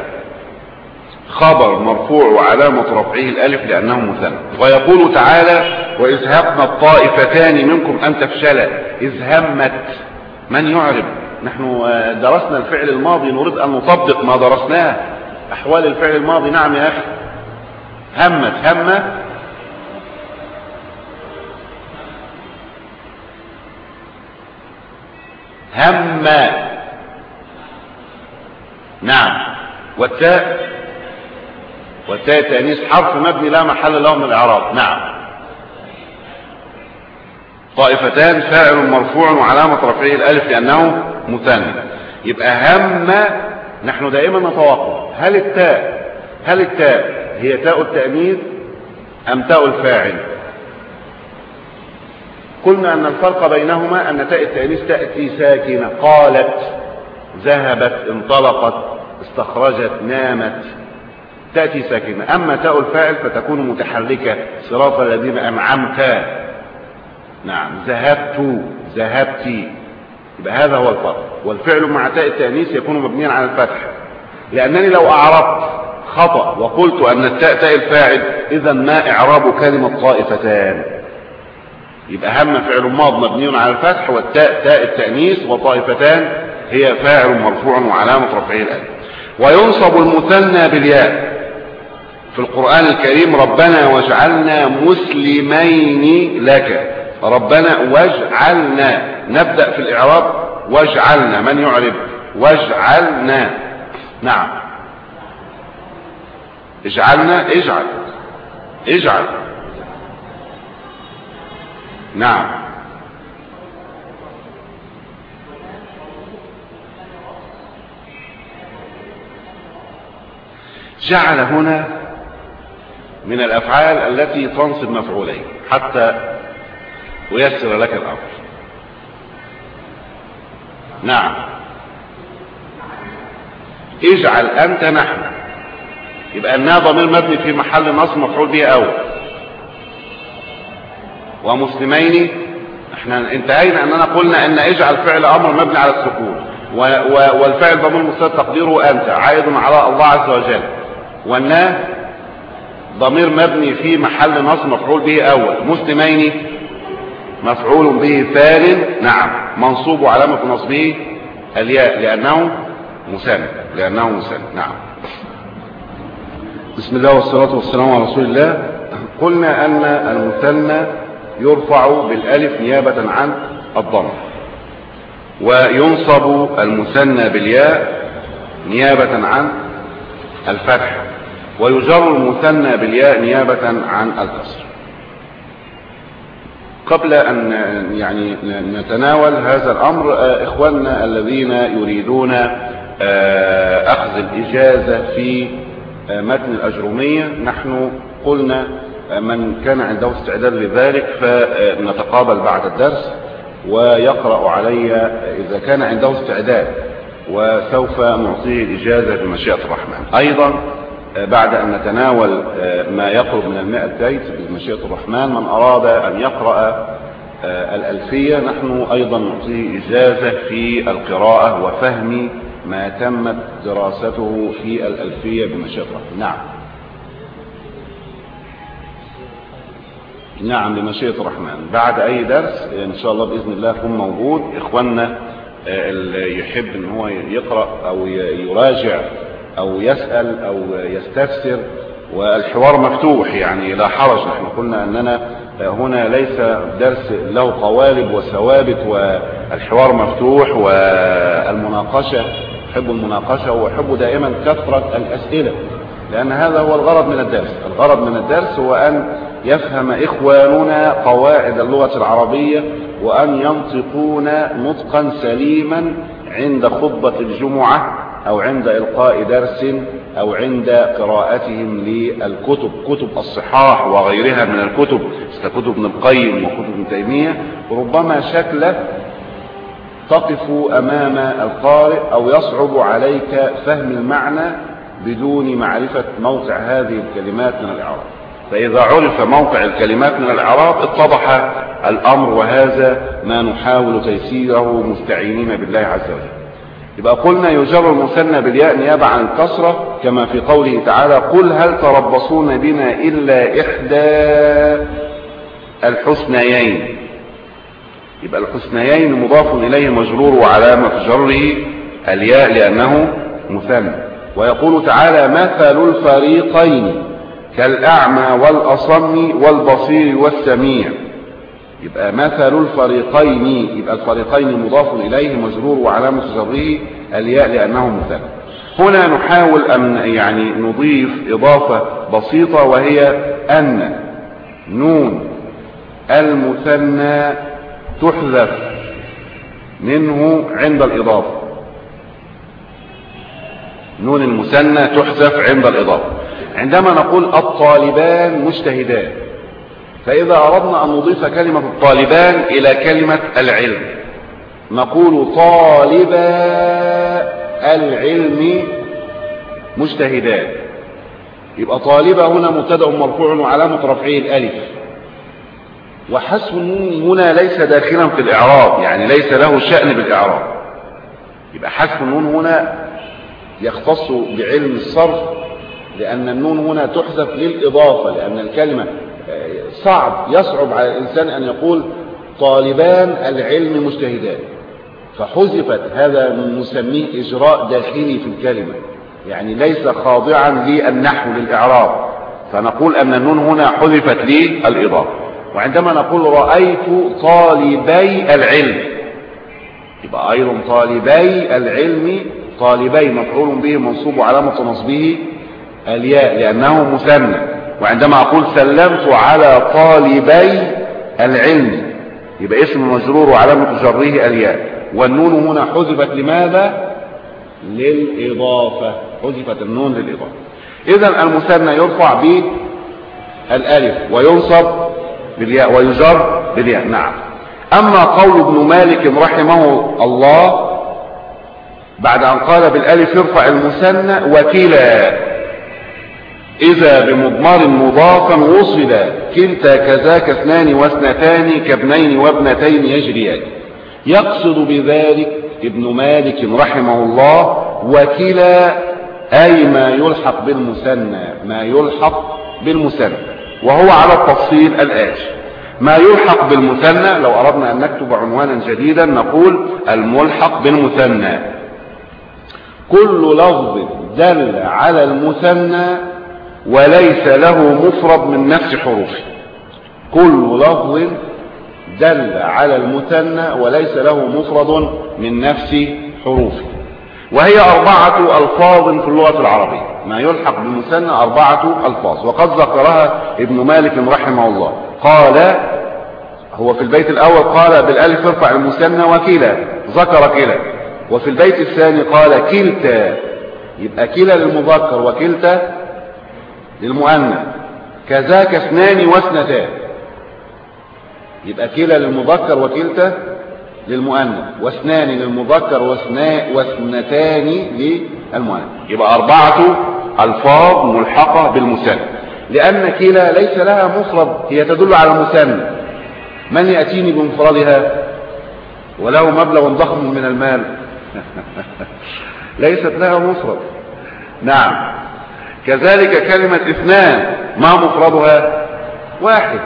خبر مرفوع وعلامة رفعه الألف لأنه مثنى. ويقول تعالى وإذ همت الطائفتان منكم أن تفشلا. إذ همت، من يعرب؟ نحن درسنا الفعل الماضي، نريد أن نطبق ما درسناه. أحوال الفعل الماضي. نعم يا أخي. همت، هم، هم. نعم. والتاء، والتاء التأنيث حرف مبني لا محل له من الإعراب. نعم. طائفتان فاعل مرفوع وعلامة رفعه الألف لأنه مثنى. يبقى هم، نحن دائما نتوقف هل التاء هل التاء هي تاء التأنيث أم تاء الفاعل؟ قلنا أن الفرق بينهما أن تاء التأنيث تأتي ساكنة، قالت، ذهبت، انطلقت، استخرجت، نامت، تأتي ساكنة. أما تاء الفاعل فتكون متحركة، صراط الذين أنعمت. نعم. ذهبت، ذهبتي. يبقى هذا هو الفرق. والفعل مع تاء التأنيث يكون مبنيا على الفتح، لأنني لو أعربت خطأ وقلت أن التاء تاء الفاعل إذا ما إعراب كلمة طائفتان؟ يبقى هم فعل ماض مبني على الفتح، والتاء تاء التأنيث، وطائفتان هي فاعل مرفوع وعلامة رفعه الألف. وينصب المثنى بالياء في القرآن الكريم. ربنا واجعلنا مسلمين لك. ربنا واجعلنا. نبدأ في الإعراب واجعلنا. من يعرب واجعلنا؟ نعم. اجعلنا، اجعل، اجعل. نعم. جعل هنا من الأفعال التي تنصب مفعولين حتى ويسر لك الأمر. نعم. اجعل أنت نحن، يبقى أنها ضمير مبني في محل نصب مفعول به أول. ومسلمين، احنا انتهينا أننا قلنا أن اجعل فعل أمر مبني على السكون، والفعل ضمير مستتر تقديره أنت عائد على الله عز وجل. والنا ضمير مبني في محل نصب مفعول به أول. مسلمين مفعول به ثان. نعم. منصوب علامة نصبه الياء لأنه مثنى، لأنه مثنى. نعم. بسم الله والصلاة والسلام على رسول الله. قلنا أن المثنى يرفع بالألف نيابة عن الضم، وينصب المثنى بالياء نيابة عن الفتح، ويجر المثنى بالياء نيابة عن الكسر. قبل أن يعني نتناول هذا الأمر، إخواننا الذين يريدون أخذ الإجازة في متن الأجرومية، نحن قلنا من كان عنده استعداد لذلك فنتقابل بعد الدرس ويقرأ علي إذا كان عنده استعداد، وسوف نعطيه الإجازة بمشيئة الرحمن. أيضا بعد أن نتناول ما يقرب من المئة بيت بمشيئة الرحمن، من أراد أن يقرأ الألفية نحن أيضا نعطيه إجازة في القراءة وفهم ما تمت دراسته في الألفية بمشيئة الرحمن. نعم. نعم بمشيئة الرحمن. بعد أي درس إن شاء الله بإذن الله يكون موجود. إخواننا اللي يحب إن هو يقرأ أو يراجع أو يسأل أو يستفسر، والحوار مفتوح يعني لا حرج. نحن قلنا أننا هنا ليس درس له قوالب وثوابت، والحوار مفتوح، والمناقشة يحب المناقشة ويحب دائما كثرة الأسئلة، لأن هذا هو الغرض من الدرس. الغرض من الدرس هو أن يفهم إخواننا قواعد اللغة العربية، وأن ينطقون نطقا سليما عند خطبة الجمعة أو عند إلقاء درس أو عند قراءتهم للكتب، كتب الصحاح وغيرها من الكتب، كتب ابن القيم وكتب ابن تيمية. ربما شكله تقف أمام القارئ أو يصعب عليك فهم المعنى بدون معرفة موقع هذه الكلمات من الإعراب. فإذا عرف موقع الكلمات من الإعراب اتضح الأمر، وهذا ما نحاول تيسيره مستعينين بالله عز وجل. يبقى قلنا يجر المثنى بالياء نيابة عن الكسرة، كما في قوله تعالى قل هل تربصون بنا إلا إحدى الحسنيين. يبقى الحسنيين مضاف إليه مجرور وعلامة جره الياء لأنه مثنى. ويقول تعالى مثل الفريقين كالأعمى والأصم والبصير والسميع. يبقى مثل الفريقين، يبقى الفريقين مضاف إليه مجرور وعلامة جره الياء لأنه مثنى. هنا نحاول أن يعني نضيف إضافة بسيطة، وهي أن نون المثنى تحذف منه عند الإضافة. نون المثنى تحذف عند الإضافة عندما نقول الطالبان مجتهدان. فإذا أردنا أن نضيف كلمة الطالبان إلى كلمة العلم نقول طالبا العلم مجتهدان. يبقى طالبة هنا مبتدأ مرفوع وعلامة رفعه الألف، وحذف النون هنا ليس داخلا في الإعراب، يعني ليس له شأن بالإعراب. يبقى حذف النون هنا يختص بعلم الصرف، لأن النون هنا تحذف للإضافة، لأن الكلمة صعب يصعب على الإنسان أن يقول طالبان العلم مجتهدان، فحذفت. هذا نسميه إجراء داخلي في الكلمة، يعني ليس خاضعا للنحو للإعراب، فنقول أن النون هنا حذفت للإضافة. وعندما نقول رأيت طالبي العلم يبقى أيضا طالبي العلم، طالبي مفعول به منصوب وعلامة نصبه الياء لأنه مثنى. وعندما أقول سلمت على طالبي العلم يبقى اسم مجرور وعلامة جره الياء، والنون هنا حذفت لماذا؟ للإضافة، حذفت النون للإضافة. إذن المثنى يرفع بالألف وينصب بالياء ويجر بالياء. نعم. أما قول ابن مالك رحمه الله بعد أن قال بالألف يرفع المثنى وكلا إذا بمضمر مضافا وصل كلتا كذاك اثنان واثنتان كابنين وابنتين يجريان، يقصد بذلك ابن مالك رحمه الله وكلا أي ما يلحق بالمثنى، ما يلحق بالمثنى، وهو على التفصيل الآتي. ما يلحق بالمثنى لو أردنا أن نكتب عنوانا جديدا نقول الملحق بالمثنى كل لفظ دل على المثنى وليس له مفرد من نفس حروفه. كل لفظ دل على المثنى وليس له مفرد من نفس حروفه، وهي أربعة ألفاظ في اللغة العربية. ما يلحق بالمثنى أربعة ألفاظ، وقد ذكرها ابن مالك رحمه الله. قال هو في البيت الأول قال بالألف ارفع المثنى وكلا، ذكر كلا. وفي البيت الثاني قال كلتا، يبقى كلا للمذكر وكلتا للمؤنث، كذاك اثنان واثنتان، يبقى كلا للمذكر وكلتا للمؤنث، واثنان للمذكر واثنتان للمؤنث. يبقى أربعة ألفاظ ملحقة بالمثنى، لأن كلا ليس لها مفرد، هي تدل على المثنى. من يأتيني بمفردها وله مبلغ ضخم من المال؟ ليست لها مفرد. نعم. كذلك كلمة اثنان ما مفردها؟ واحد.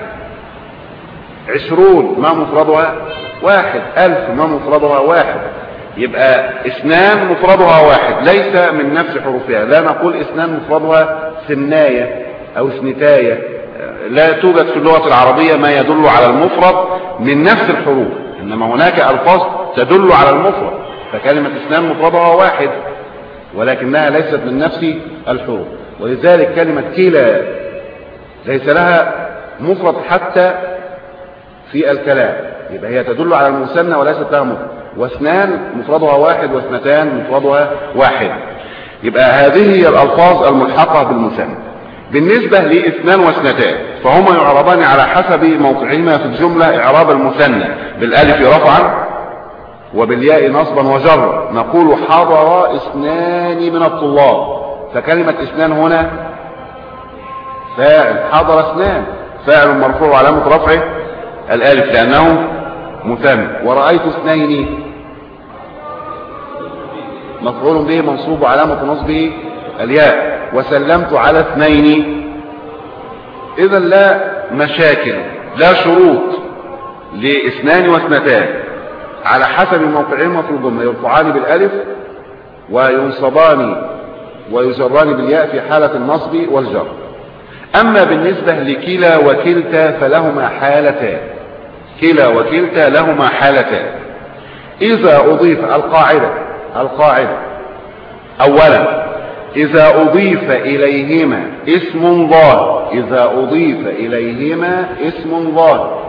عشرون ما مفردها؟ واحد. ألف ما مفردها؟ واحد. يبقى اثنان مفردها واحد ليس من نفس حروفها. لا نقول اثنان مفردها ثناية أو اثنتاية، لا توجد في اللغة العربية ما يدل على المفرد من نفس الحروف، إنما هناك ألفاظ تدل على المفرد. فكلمة اثنان مفردها واحد ولكنها ليست من نفس الحروف، ولذلك كلمة كلا ليس لها مفرد حتى في الكلام، يبقى هي تدل على المثنى وليست لها مفرد. واثنان مفردها واحد واثنتان مفردها واحد. يبقى هذه هي الألفاظ الملحقة بالمثنى. بالنسبة لاثنان واثنتان فهما يعربان على حسب موقعهما في الجملة إعراب المثنى، بالألف رفعا وبالياء نصبا وجرا. نقول حضر اثنان من الطلاب، فكلمة اثنان هنا فاعل، حضر اثنان فاعل مرفوع وعلامة رفعه الألف لأنه مثنى. ورأيت اثنين مفعول به منصوب وعلامة نصبه الياء. وسلمت على اثنين. إذا لا مشاكل، لا شروط لاثنان واثنتان، على حسب موقعهما في الجملة يرفعان بالألف وينصبان ويجران بالياء في حالة النصب والجر. أما بالنسبة لكلا وكلتا فلهما حالتان، كلا وكلتا لهما حالتان. إذا أضيف القاعدة القاعدة أولا إذا أضيف إليهما اسم ظاهر، إذا أضيف إليهما اسم ظاهر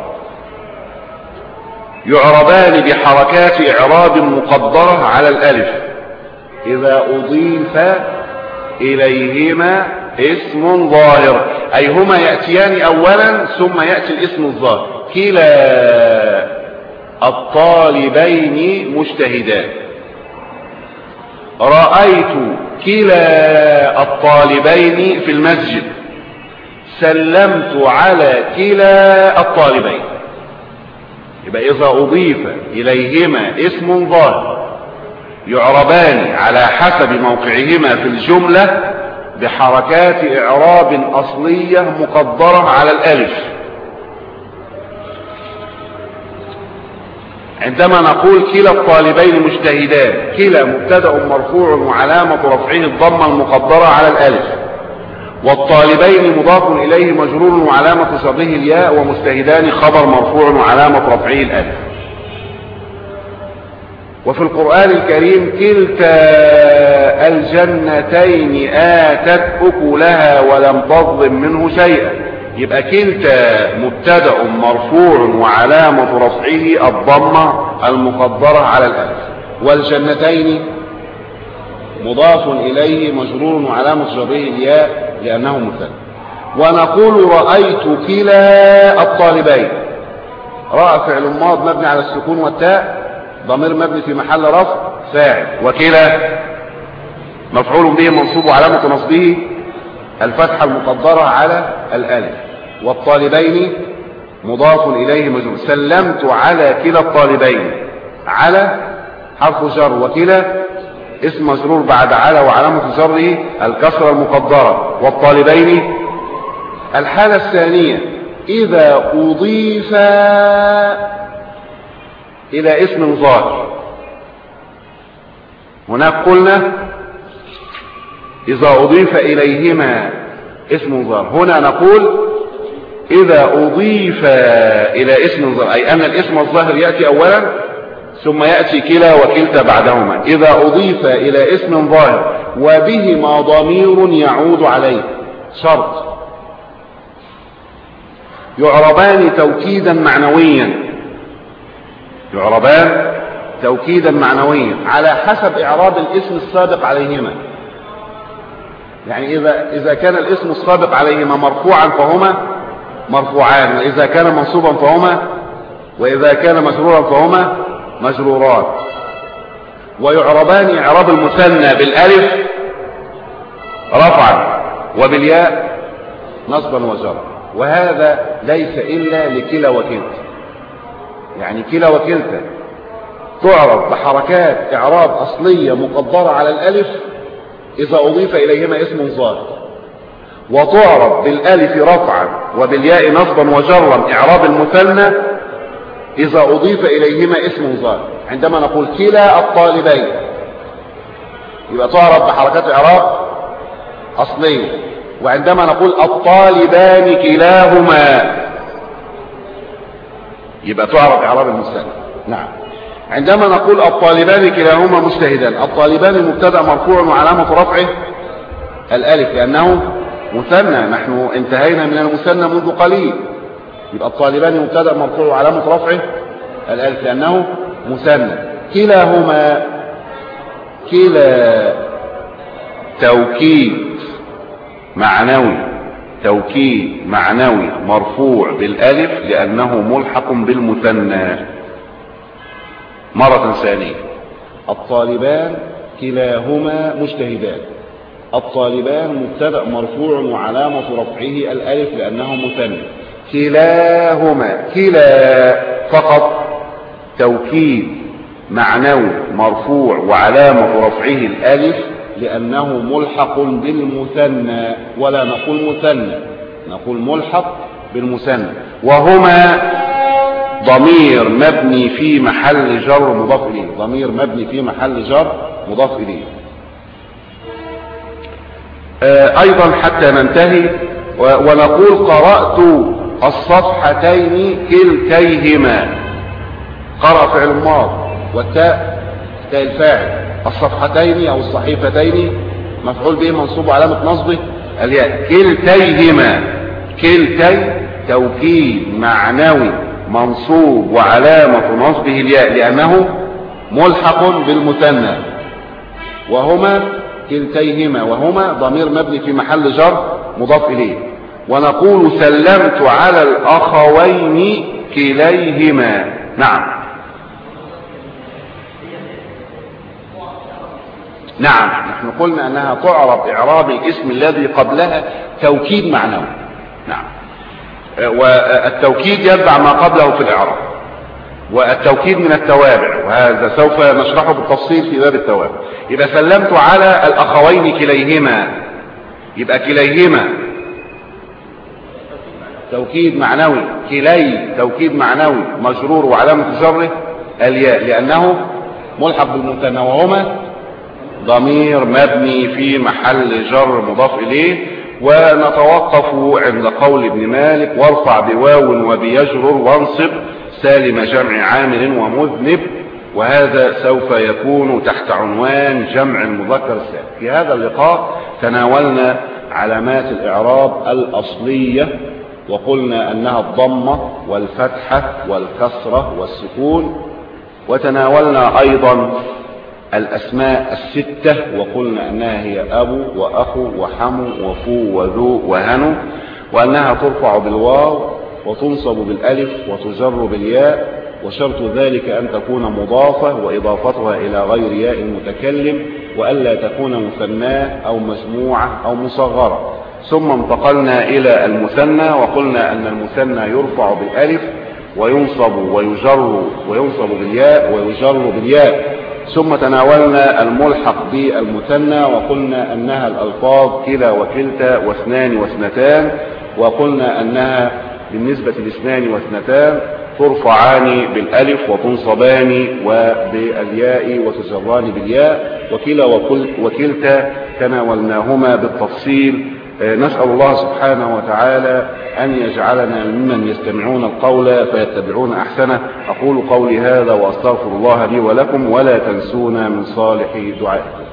يعربان بحركات إعراب مقدرة على الألف. إذا أضيف إليهما اسم ظاهر أي هما يأتيان أولا ثم يأتي الاسم الظاهر. كلا الطالبين مجتهدان، رأيت كلا الطالبين في المسجد، سلمت على كلا الطالبين. يبقى إذا أضيف إليهما اسم ظاهر يعربان على حسب موقعهما في الجملة بحركات إعراب أصلية مقدرة على الألف. عندما نقول كلا الطالبين مجتهدان، كلا مبتدأ مرفوع وعلامة رفعه الضمة المقدرة على الألف، والطالبين مضاف إليه مجرور وعلامة جره الياء، ومجتهدان خبر مرفوع وعلامة رفعه الألف. وفي القرآن الكريم كلتا الجنتين آتت أكلها ولم تظلم منه شيئا. يبقى كلتا مبتدأ مرفوع وعلامة رفعه الضمة المقدرة على الألف، والجنتين مضاف إليه مجرور وعلامة جره الياء لأنه مثنى. ونقول رأيت كلا الطالبين، رأى فعل ماض مبني على السكون والتاء ضمير مبني في محل رفع فاعل، وكلا مفعول به منصوب وعلامة نصبه الفتحة المقدرة على الألف، والطالبين مضاف إليه مجرور. سلمت على كلا الطالبين، على حرف جر وكلا اسم مجرور بعد على وعلامة جره الكسرة المقدرة، والطالبين. الحالة الثانية إذا أضيف إلى اسم ظاهر، هناك قلنا إذا أضيف إليهما اسم ظاهر، هنا نقول إذا أضيف إلى اسم ظاهر، أي أن الاسم الظاهر يأتي أولا ثم يأتي كلا وكلتا بعدهما. إذا أضيف إلى اسم ظاهر وبهما ضمير يعود عليه، شرط، يعربان توكيدا معنويا، يعربان توكيدا معنويا على حسب إعراب الاسم السابق عليهما. يعني إذا إذا كان الاسم السابق عليهما مرفوعا فهما مرفوعان، وإذا كان منصوبا فهما، وإذا كان مجرورا فهما مجروران. ويعربان إعراب المثنى بالألف رفعا وبالياء نصبا وجرا، وهذا ليس إلا لكلا وكلتا. يعني كلا وكلتا تعرب بحركات إعراب أصلية مقدرة على الألف إذا أضيف إليهما اسم ظاهر، وتعرب بالألف رفعا وبالياء نصبا وجرا إعراب المثنى إذا أضيف إليهما اسم ظاهر. عندما نقول كلا الطالبين يبقى تعرب بحركات إعراب أصلية، وعندما نقول الطالبان كلاهما يبقى تعرب إعراب المثنى. نعم. عندما نقول الطالبان كلاهما مجتهدان، الطالبان مبتدأ مرفوع وعلامة رفعه الألف لأنه مثنى، نحن انتهينا من المثنى منذ قليل. يبقى الطالبان مبتدأ مرفوع وعلامة رفعه الألف لأنه مثنى. كلاهما، كلا توكيد معنوي، توكيد معنوي مرفوع بالألف لأنه ملحق بالمثنى. مرة ثانية، الطالبان كلاهما مجتهدان، الطالبان مبتدأ مرفوع وعلامة رفعه الألف لأنه مثنى. كلاهما، كلا فقط توكيد معنوي مرفوع وعلامة رفعه الألف لأنه ملحق بالمثنى، ولا نقول مثنى، نقول ملحق بالمثنى. وهما ضمير مبني في محل جر مضاف إليه، ضمير مبني في محل جر مضاف إليه. ايضا حتى ننتهي ونقول قرأت الصفحتين كلتيهما. قرأ فعل ماض والتاء تاء الفاعل، الصفحتين او الصحيفتين مفعول به منصوب علامة نصبه الياء. كلتيهما، كلتي توكيد معنوي منصوب وعلامة نصبه الياء لأنه ملحق بالمثنى. وهما كلتيهما، وهما ضمير مبني في محل جر مضاف إليه. ونقول سلمت على الأخوين كليهما. نعم نعم نحن قلنا أنها تعرب إعراب الاسم الذي قبلها توكيد معنوي. نعم، والتوكيد يتبع ما قبله في الإعراب، والتوكيد من التوابع، وهذا سوف نشرحه بالتفصيل في باب التوابع. يبقى سلمت على الأخوين كليهما، يبقى كليهما توكيد معنوي، كلي توكيد معنوي مجرور وعلامة جره الياء لأنه ملحق بالمثنى، وهما ضمير مبني في محل جر مضاف إليه. ونتوقف عند قول ابن مالك وارفع بواو وبيجرر وانصب سالم جمع عامل ومذنب، وهذا سوف يكون تحت عنوان جمع المذكر السالم. في هذا اللقاء تناولنا علامات الإعراب الأصلية، وقلنا أنها الضمة والفتحة والكسرة والسكون. وتناولنا أيضا الأسماء الستة، وقلنا أنها هي أبو وأخو وحمو وفو وذو وهنو، وأنها ترفع بالواو وتنصب بالألف وتجر بالياء، وشرط ذلك أن تكون مضافة وإضافتها إلى غير ياء المتكلم، وألا تكون مثناة أو مجموعة أو مصغرة. ثم انتقلنا إلى المثنى، وقلنا أن المثنى يرفع بالألف وينصب ويجر وينصب بالياء ويجر بالياء. ثم تناولنا الملحق بالمثنى، وقلنا أنها الألفاظ كلا وكلتا واثنان واثنتان، وقلنا أنها بالنسبة لاثنان واثنتان ترفعان بالألف وتنصبان وبالياء وتجران بالياء، وكلا وكلتا تناولناهما بالتفصيل. نسأل الله سبحانه وتعالى أن يجعلنا ممن يستمعون القول فيتبعون أحسنه. أقول قولي هذا وأستغفر الله لي ولكم، ولا تنسونا من صالح دعائكم.